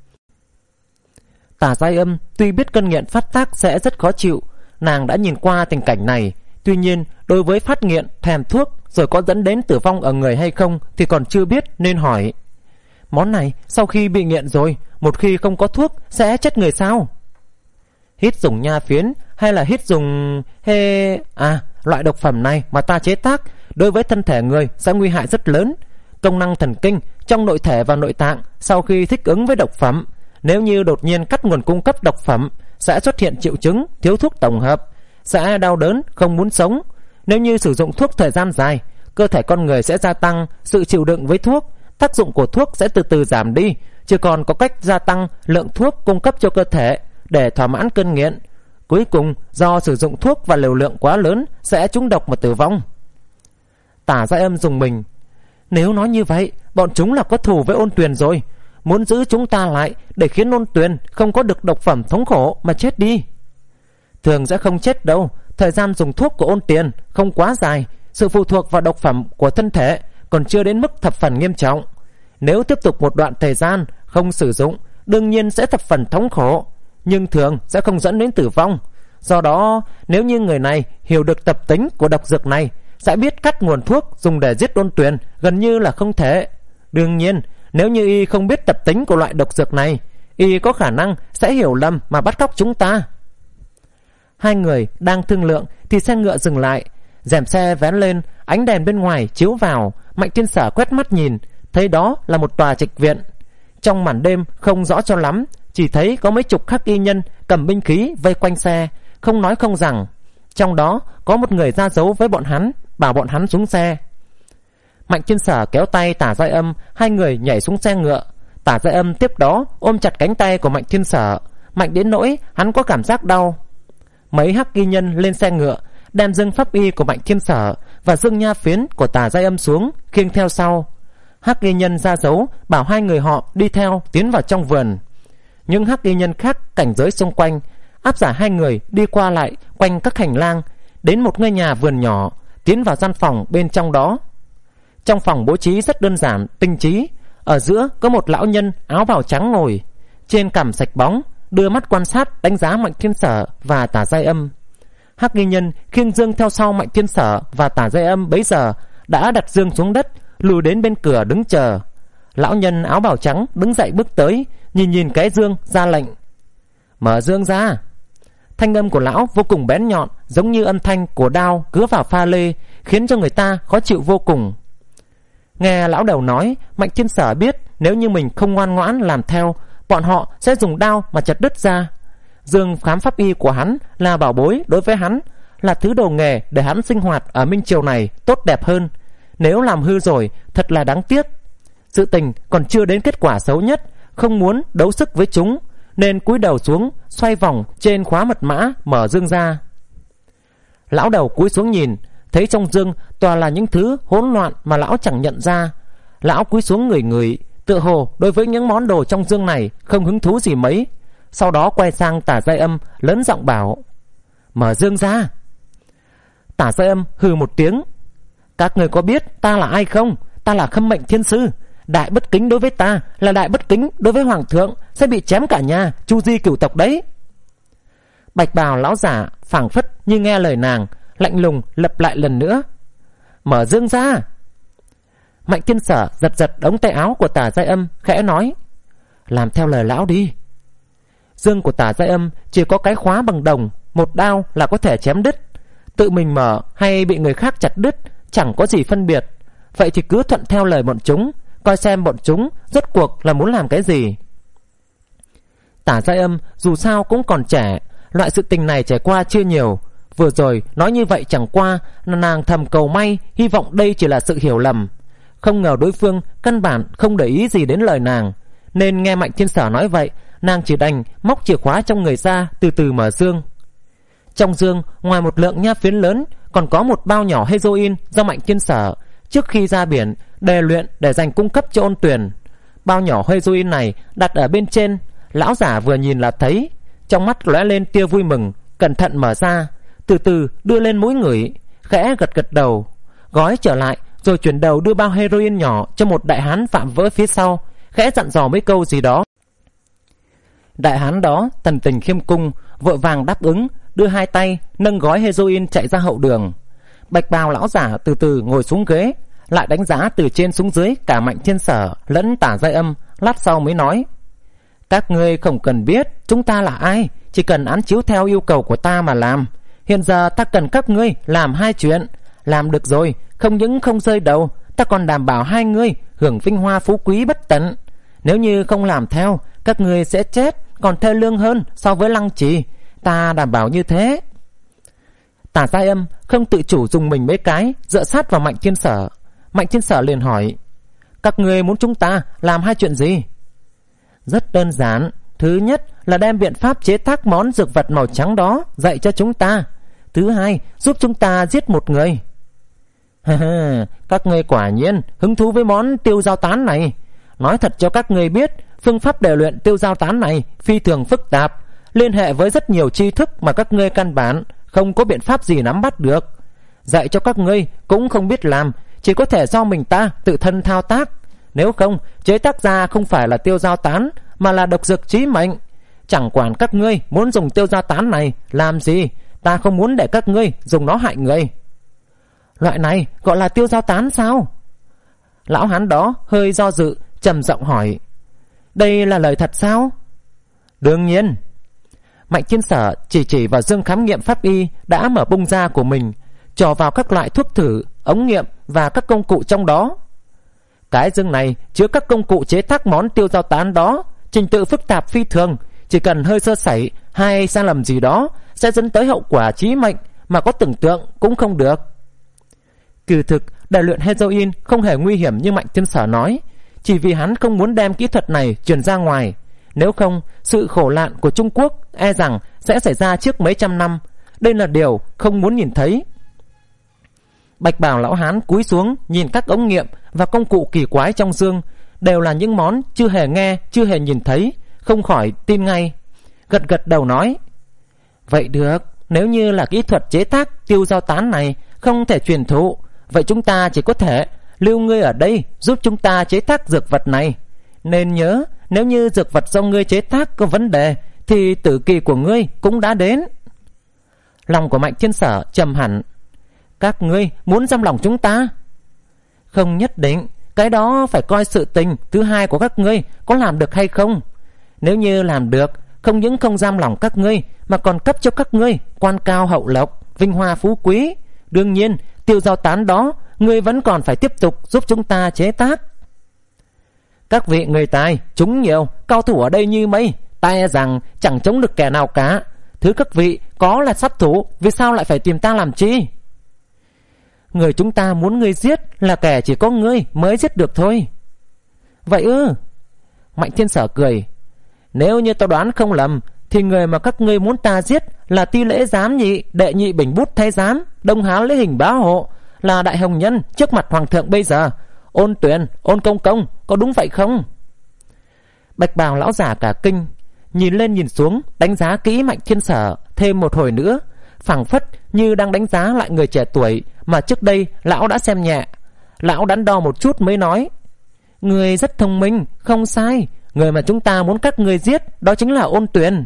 Speaker 1: Tả Giai Âm tuy biết cơn nghiện phát tác sẽ rất khó chịu, nàng đã nhìn qua tình cảnh này. Tuy nhiên đối với phát nghiện thèm thuốc rồi có dẫn đến tử vong ở người hay không thì còn chưa biết, nên hỏi: Món này sau khi bị nghiện rồi, một khi không có thuốc sẽ chết người sao? Hít dùng nha phiến hay là hít dùng hê... À, loại độc phẩm này mà ta chế tác đối với thân thể người sẽ nguy hại rất lớn. Công năng thần kinh trong nội thể và nội tạng sau khi thích ứng với độc phẩm, nếu như đột nhiên cắt nguồn cung cấp độc phẩm sẽ xuất hiện triệu chứng thiếu thuốc tổng hợp, sẽ đau đớn không muốn sống. Nếu như sử dụng thuốc thời gian dài, cơ thể con người sẽ gia tăng sự chịu đựng với thuốc, tác dụng của thuốc sẽ từ từ giảm đi, chỉ còn có cách gia tăng lượng thuốc cung cấp cho cơ thể để thỏa mãn cơn nghiện. Cuối cùng do sử dụng thuốc và liều lượng quá lớn sẽ trúng độc mà tử vong. Tả Giai Âm dùng mình. Nếu nói như vậy, bọn chúng là có thù với Ôn Tuyền rồi, muốn giữ chúng ta lại để khiến Ôn Tuyền không có được độc phẩm thống khổ mà chết đi. Thường sẽ không chết đâu, thời gian dùng thuốc của Ôn Tuyền không quá dài, sự phụ thuộc vào độc phẩm của thân thể còn chưa đến mức thập phần nghiêm trọng. Nếu tiếp tục một đoạn thời gian không sử dụng, đương nhiên sẽ thập phần thống khổ, nhưng thường sẽ không dẫn đến tử vong. Do đó, nếu như người này hiểu được tập tính của độc dược này, sẽ biết cắt nguồn thuốc dùng để giết Ôn Tuyền gần như là không thể. Đương nhiên, nếu như y không biết tập tính của loại độc dược này, y có khả năng sẽ hiểu lầm mà bắt cóc chúng ta. Hai người đang thương lượng thì xe ngựa dừng lại, rèm xe vén lên, ánh đèn bên ngoài chiếu vào. Mạnh Thiên Sở quét mắt nhìn, thấy đó là một tòa trạch viện. Trong màn đêm không rõ cho lắm, chỉ thấy có mấy chục khắc y nhân cầm binh khí vây quanh xe, không nói không rằng. Trong đó có một người ra dấu với bọn hắn, bảo bọn hắn xuống xe. Mạnh Thiên Sở kéo tay Tả Giai Âm, hai người nhảy xuống xe ngựa. Tả Giai Âm tiếp đó ôm chặt cánh tay của Mạnh Thiên Sở, mạnh đến nỗi hắn có cảm giác đau. Mấy hắc y nhân lên xe ngựa, đem dương pháp y của Mạnh Thiên Sở và dương nha phiến của Tả Giai Âm xuống, khiêng theo sau. Hắc y nhân ra dấu bảo hai người họ đi theo tiến vào trong vườn. Những hắc y nhân khác cảnh giới xung quanh áp giải hai người đi qua lại quanh các hành lang, đến một ngôi nhà vườn nhỏ, tiến vào gian phòng bên trong đó. Trong phòng bố trí rất đơn giản, tinh trí. Ở giữa có một lão nhân áo bào trắng ngồi, trên cằm sạch bóng, đưa mắt quan sát đánh giá Mạnh Thiên Sở và Tả Giai Âm. Hắc y nhân khiêng dương theo sau Mạnh Thiên Sở và Tả Giai Âm bấy giờ đã đặt dương xuống đất, lùi đến bên cửa đứng chờ. Lão nhân áo bào trắng đứng dậy bước tới, nhìn nhìn cái dương ra lệnh: mở dương ra. Thanh âm của lão vô cùng bén nhọn, giống như âm thanh của đao cứa vào pha lê, khiến cho người ta khó chịu vô cùng. Nghe lão đầu nói, Mạnh Thiên Sở biết nếu như mình không ngoan ngoãn làm theo, bọn họ sẽ dùng đao mà chặt đứt ra. Dương khám pháp y của hắn là bảo bối đối với hắn, là thứ đồ nghề để hắn sinh hoạt ở Minh Triều này tốt đẹp hơn. Nếu làm hư rồi, thật là đáng tiếc. Sự tình còn chưa đến kết quả xấu nhất, không muốn đấu sức với chúng, nên cúi đầu xuống, xoay vòng trên khóa mật mã, mở dương ra. Lão đầu cúi xuống nhìn, thấy trong dương toàn là những thứ hỗn loạn mà lão chẳng nhận ra. Lão cúi xuống ngửi ngửi, tựa hồ đối với những món đồ trong dương này không hứng thú gì mấy. Sau đó quay sang Tả Giai Âm, lớn giọng bảo: mở dương ra. Tả Giai Âm hừ một tiếng: các người có biết ta là ai không? Ta là Khâm Mệnh Thiên Sư. Đại bất kính đối với ta là đại bất kính đối với hoàng thượng, sẽ bị chém cả nhà, chu di cửu tộc đấy. Bạch bào lão giả phảng phất như nghe lời nàng, lạnh lùng lặp lại lần nữa: mở dương ra. Mạnh Thiên Sở giật giật ống tay áo của Tả Giai Âm, khẽ nói: làm theo lời lão đi. Dương của Tả Giai Âm chỉ có cái khóa bằng đồng, một đao là có thể chém đứt. Tự mình mở hay bị người khác chặt đứt chẳng có gì phân biệt. Vậy thì cứ thuận theo lời bọn chúng, coi xem bọn chúng rốt cuộc là muốn làm cái gì. Tả Giai Âm dù sao cũng còn trẻ, loại sự tình này trải qua chưa nhiều. Vừa rồi nói như vậy chẳng qua là nàng thầm cầu may, hy vọng đây chỉ là sự hiểu lầm. Không ngờ đối phương căn bản không để ý gì đến lời nàng, nên nghe Mạnh Thiên Sở nói vậy, nàng chỉ đành móc chìa khóa trong người ra, từ từ mở dương. Trong dương ngoài một lượng nha phiến lớn, còn có một bao nhỏ heroin do Mạnh Thiên Sở trước khi ra biển đề luyện để dành cung cấp cho Ôn Tuyền. Bao nhỏ heroin này đặt ở bên trên, lão giả vừa nhìn là thấy, trong mắt lóe lên tia vui mừng, cẩn thận mở ra, từ từ đưa lên mũi ngửi, khẽ gật gật đầu, gói trở lại, rồi chuyển đầu đưa bao heroin nhỏ cho một đại hán vạm vỡ phía sau, khẽ dặn dò mấy câu gì đó. Đại hán đó tần tình khiêm cung, vội vàng đáp ứng, đưa hai tay nâng gói heroin chạy ra hậu đường. Bạch bào lão giả từ từ ngồi xuống ghế, lại đánh giá từ trên xuống dưới cả Mạnh Thiên Sở lẫn Tả Giai Âm, lát sau mới nói: các ngươi không cần biết chúng ta là ai, chỉ cần án chiếu theo yêu cầu của ta mà làm. Hiện giờ ta cần các ngươi làm hai chuyện, làm được rồi, không những không rơi đầu, ta còn đảm bảo hai ngươi hưởng vinh hoa phú quý bất tận. Nếu như không làm theo, các ngươi sẽ chết còn thê lương hơn so với Lăng Trì, ta đảm bảo như thế. Tả Giai Âm không tự chủ dùng mình mấy cái, dựa sát vào Mạnh Thiên Sở. Mạnh Thiên Sở liền hỏi: các ngươi muốn chúng ta làm hai chuyện gì? Rất đơn giản. Thứ nhất là đem biện pháp chế tác món dược vật màu trắng đó dạy cho chúng ta. Thứ hai, giúp chúng ta giết một người. Các ngươi quả nhiên hứng thú với món tiêu dao tán này. Nói thật cho các ngươi biết, phương pháp để luyện tiêu dao tán này phi thường phức tạp, liên hệ với rất nhiều tri thức mà các ngươi căn bản không có biện pháp gì nắm bắt được. Dạy cho các ngươi cũng không biết làm, chỉ có thể do mình ta tự thân thao tác. Nếu không, chế tác ra không phải là tiêu dao tán mà là độc dược chí mệnh. Chẳng quản các ngươi muốn dùng tiêu dao tán này làm gì, ta không muốn để các ngươi dùng nó hại người. Loại này gọi là tiêu dao tán sao? Lão hán đó hơi do dự, trầm giọng hỏi: đây là lời thật sao? Đương nhiên. Mạnh Thiên Sở chỉ chỉ vào dương khám nghiệm pháp y đã mở bung ra của mình, trò vào các loại thuốc thử, ống nghiệm và các công cụ trong đó. Cái dương này chứa các công cụ chế tác món tiêu dao tán đó, trình tự phức tạp phi thường, chỉ cần hơi sơ sẩy hay sai lầm gì đó sẽ dẫn tới hậu quả chí mệnh mà có tưởng tượng cũng không được. Kỳ thực để luyện heroin không hề nguy hiểm như Mạnh Thiên Sở nói, chỉ vì hắn không muốn đem kỹ thuật này truyền ra ngoài. Nếu không, sự khổ nạn của Trung Quốc e rằng sẽ xảy ra trước mấy trăm năm. Đây là điều không muốn nhìn thấy. Bạch bào lão hán cúi xuống nhìn các ống nghiệm và công cụ kỳ quái trong dương, đều là những món chưa hề nghe, chưa hề nhìn thấy, không khỏi tin ngay. Gật gật đầu nói: vậy được, nếu như là kỹ thuật chế tác tiêu dao tán này không thể truyền thụ, vậy chúng ta chỉ có thể lưu ngươi ở đây giúp chúng ta chế tác dược vật này. Nên nhớ, nếu như dược vật do ngươi chế tác có vấn đề thì tử kỳ của ngươi cũng đã đến. Lòng của Mạnh Thiên Sở trầm hẳn. Các ngươi muốn giam lòng chúng ta? Không nhất định, cái đó phải coi sự tình thứ hai của các ngươi có làm được hay không. Nếu như làm được, không những không giam lòng các ngươi mà còn cấp cho các ngươi quan cao hậu lộc, vinh hoa phú quý. Đương nhiên, tiêu dao tán đó ngươi vẫn còn phải tiếp tục giúp chúng ta chế tác. Các vị người tài, chúng nhiều, cao thủ ở đây như mây, ta e rằng chẳng chống được kẻ nào cả. Thứ các vị có là sát thủ, vì sao lại phải tìm ta làm chi? Người chúng ta muốn ngươi giết là kẻ chỉ có ngươi mới giết được thôi. Vậy ư? Mạnh Thiên Sở cười: nếu như tao đoán không lầm thì người mà các ngươi muốn ta giết là Ti Lễ Giám Nhị, đệ nhị Bình Bút Thái Giám, Đông Hán Lễ Hình Bá Hộ, là đại hồng nhân trước mặt hoàng thượng bây giờ. Ôn Tuyền, Ôn Công Công, có đúng vậy không? Bạch bào lão giả cả kinh, nhìn lên nhìn xuống, đánh giá kỹ Mạnh Thiên Sở thêm một hồi nữa, phảng phất như đang đánh giá lại người trẻ tuổi mà trước đây lão đã xem nhẹ. Lão đắn đo một chút mới nói: người rất thông minh, không sai. Người mà chúng ta muốn các ngươi giết đó chính là Ôn Tuyền.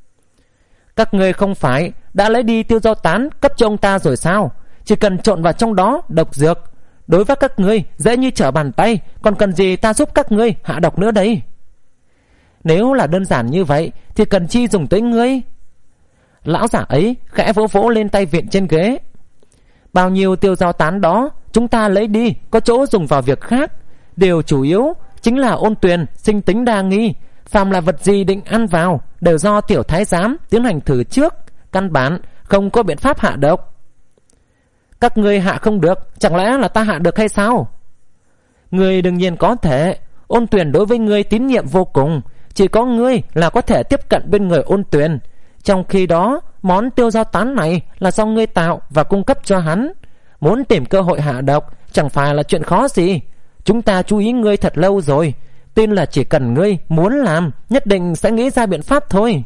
Speaker 1: Các ngươi không phải đã lấy đi tiêu dao tán cấp cho ông ta rồi sao? Chỉ cần trộn vào trong đó độc dược, đối với các ngươi dễ như trở bàn tay, còn cần gì ta giúp các ngươi hạ độc nữa đây? Nếu là đơn giản như vậy thì cần chi dùng tới ngươi? Lão giả ấy khẽ vỗ vỗ lên tay vịn trên ghế. Bao nhiêu tiêu dao tán đó chúng ta lấy đi có chỗ dùng vào việc khác. Điều chủ yếu chính là Ôn Tuyền sinh tính đa nghi, phàm là vật gì định ăn vào đều do tiểu thái giám tiến hành thử trước, căn bản không có biện pháp hạ độc. Các ngươi hạ không được, chẳng lẽ là ta hạ được hay sao? Ngươi đương nhiên có thể. Ôn Tuyền đối với ngươi tín nhiệm vô cùng, chỉ có ngươi là có thể tiếp cận bên người Ôn Tuyền. Trong khi đó, món tiêu dao tán này là do ngươi tạo và cung cấp cho hắn. Muốn tìm cơ hội hạ độc chẳng phải là chuyện khó gì. Chúng ta chú ý ngươi thật lâu rồi, tin là chỉ cần ngươi muốn làm, nhất định sẽ nghĩ ra biện pháp thôi.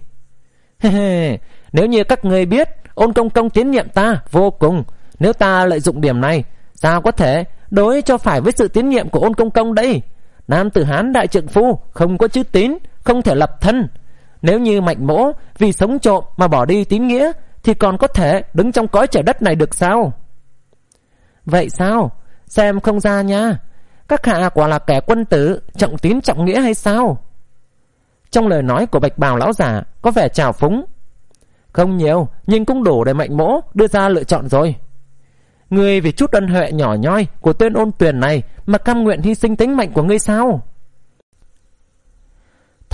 Speaker 1: Nếu như các ngươi biết Ôn Công Công tín nhiệm ta vô cùng, nếu ta lợi dụng điểm này, sao có thể đối cho phải với sự tín nhiệm của Ôn Công Công đây? Nam tử Hán đại trượng phu không có chữ tín, không thể lập thân. Nếu như Mạnh Mỗ vì sống trộm mà bỏ đi tín nghĩa thì còn có thể đứng trong cõi trời đất này được sao? Vậy sao? Xem không ra nha. Các hạ quả là kẻ quân tử, trọng tín trọng nghĩa hay sao? Trong lời nói của bạch bào lão giả có vẻ trào phúng. Không nhiều, nhưng cũng đủ để Mạnh Mỗ đưa ra lựa chọn rồi. Ngươi vì chút ân huệ nhỏ nhoi của tên Ôn Tuyền này mà cam nguyện hy sinh tính mệnh của ngươi sao?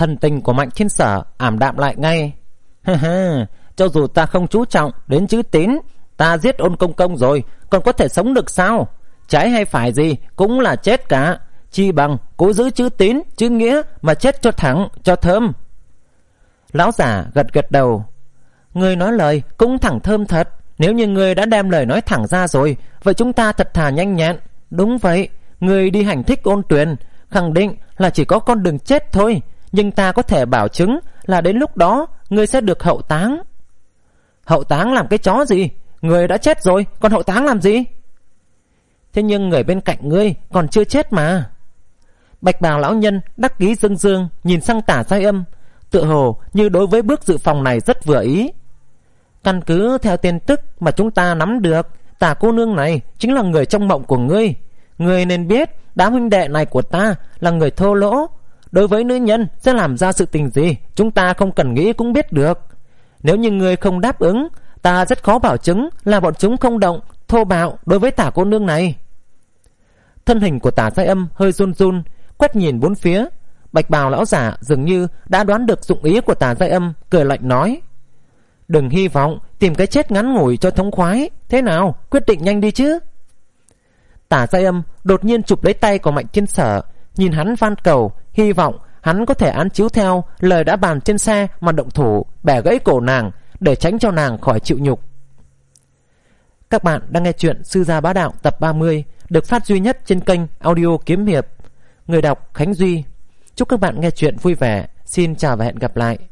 Speaker 1: Thần tình của Mạnh Thiên Sở ảm đạm lại ngay. Ha ha, cho dù ta không chú trọng đến chữ tín, ta giết Ôn công công rồi còn có thể sống được sao? Trái hay phải gì cũng là chết cả, chi bằng cố giữ chữ tín chữ nghĩa mà chết cho thẳng cho thơm. Lão giả gật gật đầu. Ngươi nói lời cũng thẳng thơm thật. Nếu như ngươi đã đem lời nói thẳng ra rồi, vậy chúng ta thật thà nhanh nhẹn. Đúng vậy, ngươi đi hành thích Ôn Tuyền, khẳng định là chỉ có con đường chết thôi. Nhưng ta có thể bảo chứng là đến lúc đó ngươi sẽ được hậu táng. Hậu táng làm cái chó gì? Ngươi đã chết rồi còn hậu táng làm gì? Thế nhưng người bên cạnh ngươi còn chưa chết mà. Bạch bào lão nhân đắc ý dương dương nhìn sang Tả Giai Âm, tựa hồ như đối với bước dự phòng này rất vừa ý. Căn cứ theo tin tức mà chúng ta nắm được, Tả cô nương này chính là người trong mộng của ngươi. Ngươi nên biết đám huynh đệ này của ta là người thô lỗ. Đối với nữ nhân sẽ làm ra sự tình gì chúng ta không cần nghĩ cũng biết được. Nếu như ngươi không đáp ứng, ta rất khó bảo chứng là bọn chúng không động thô bạo đối với Tả cô nương này. Thân hình của Tả Giai Âm hơi run run, quét nhìn bốn phía. Bạch bào lão giả dường như đã đoán được dụng ý của Tả Giai Âm, cười lạnh nói: Đừng hy vọng tìm cái chết ngắn ngủi cho thống khoái. Thế nào, quyết định nhanh đi chứ. Tả Giai Âm đột nhiên chụp lấy tay của Mạnh Thiên Sở, nhìn hắn van cầu, hy vọng hắn có thể án chiếu theo lời đã bàn trên xe mà động thủ bẻ gãy cổ nàng, để tránh cho nàng khỏi chịu nhục. Các bạn đang nghe chuyện Sư Gia Bá Đạo tập ba mươi, được phát duy nhất trên kênh audio Kiếm Hiệp. Người đọc Khánh Duy. Chúc các bạn nghe chuyện vui vẻ. Xin chào và hẹn gặp lại.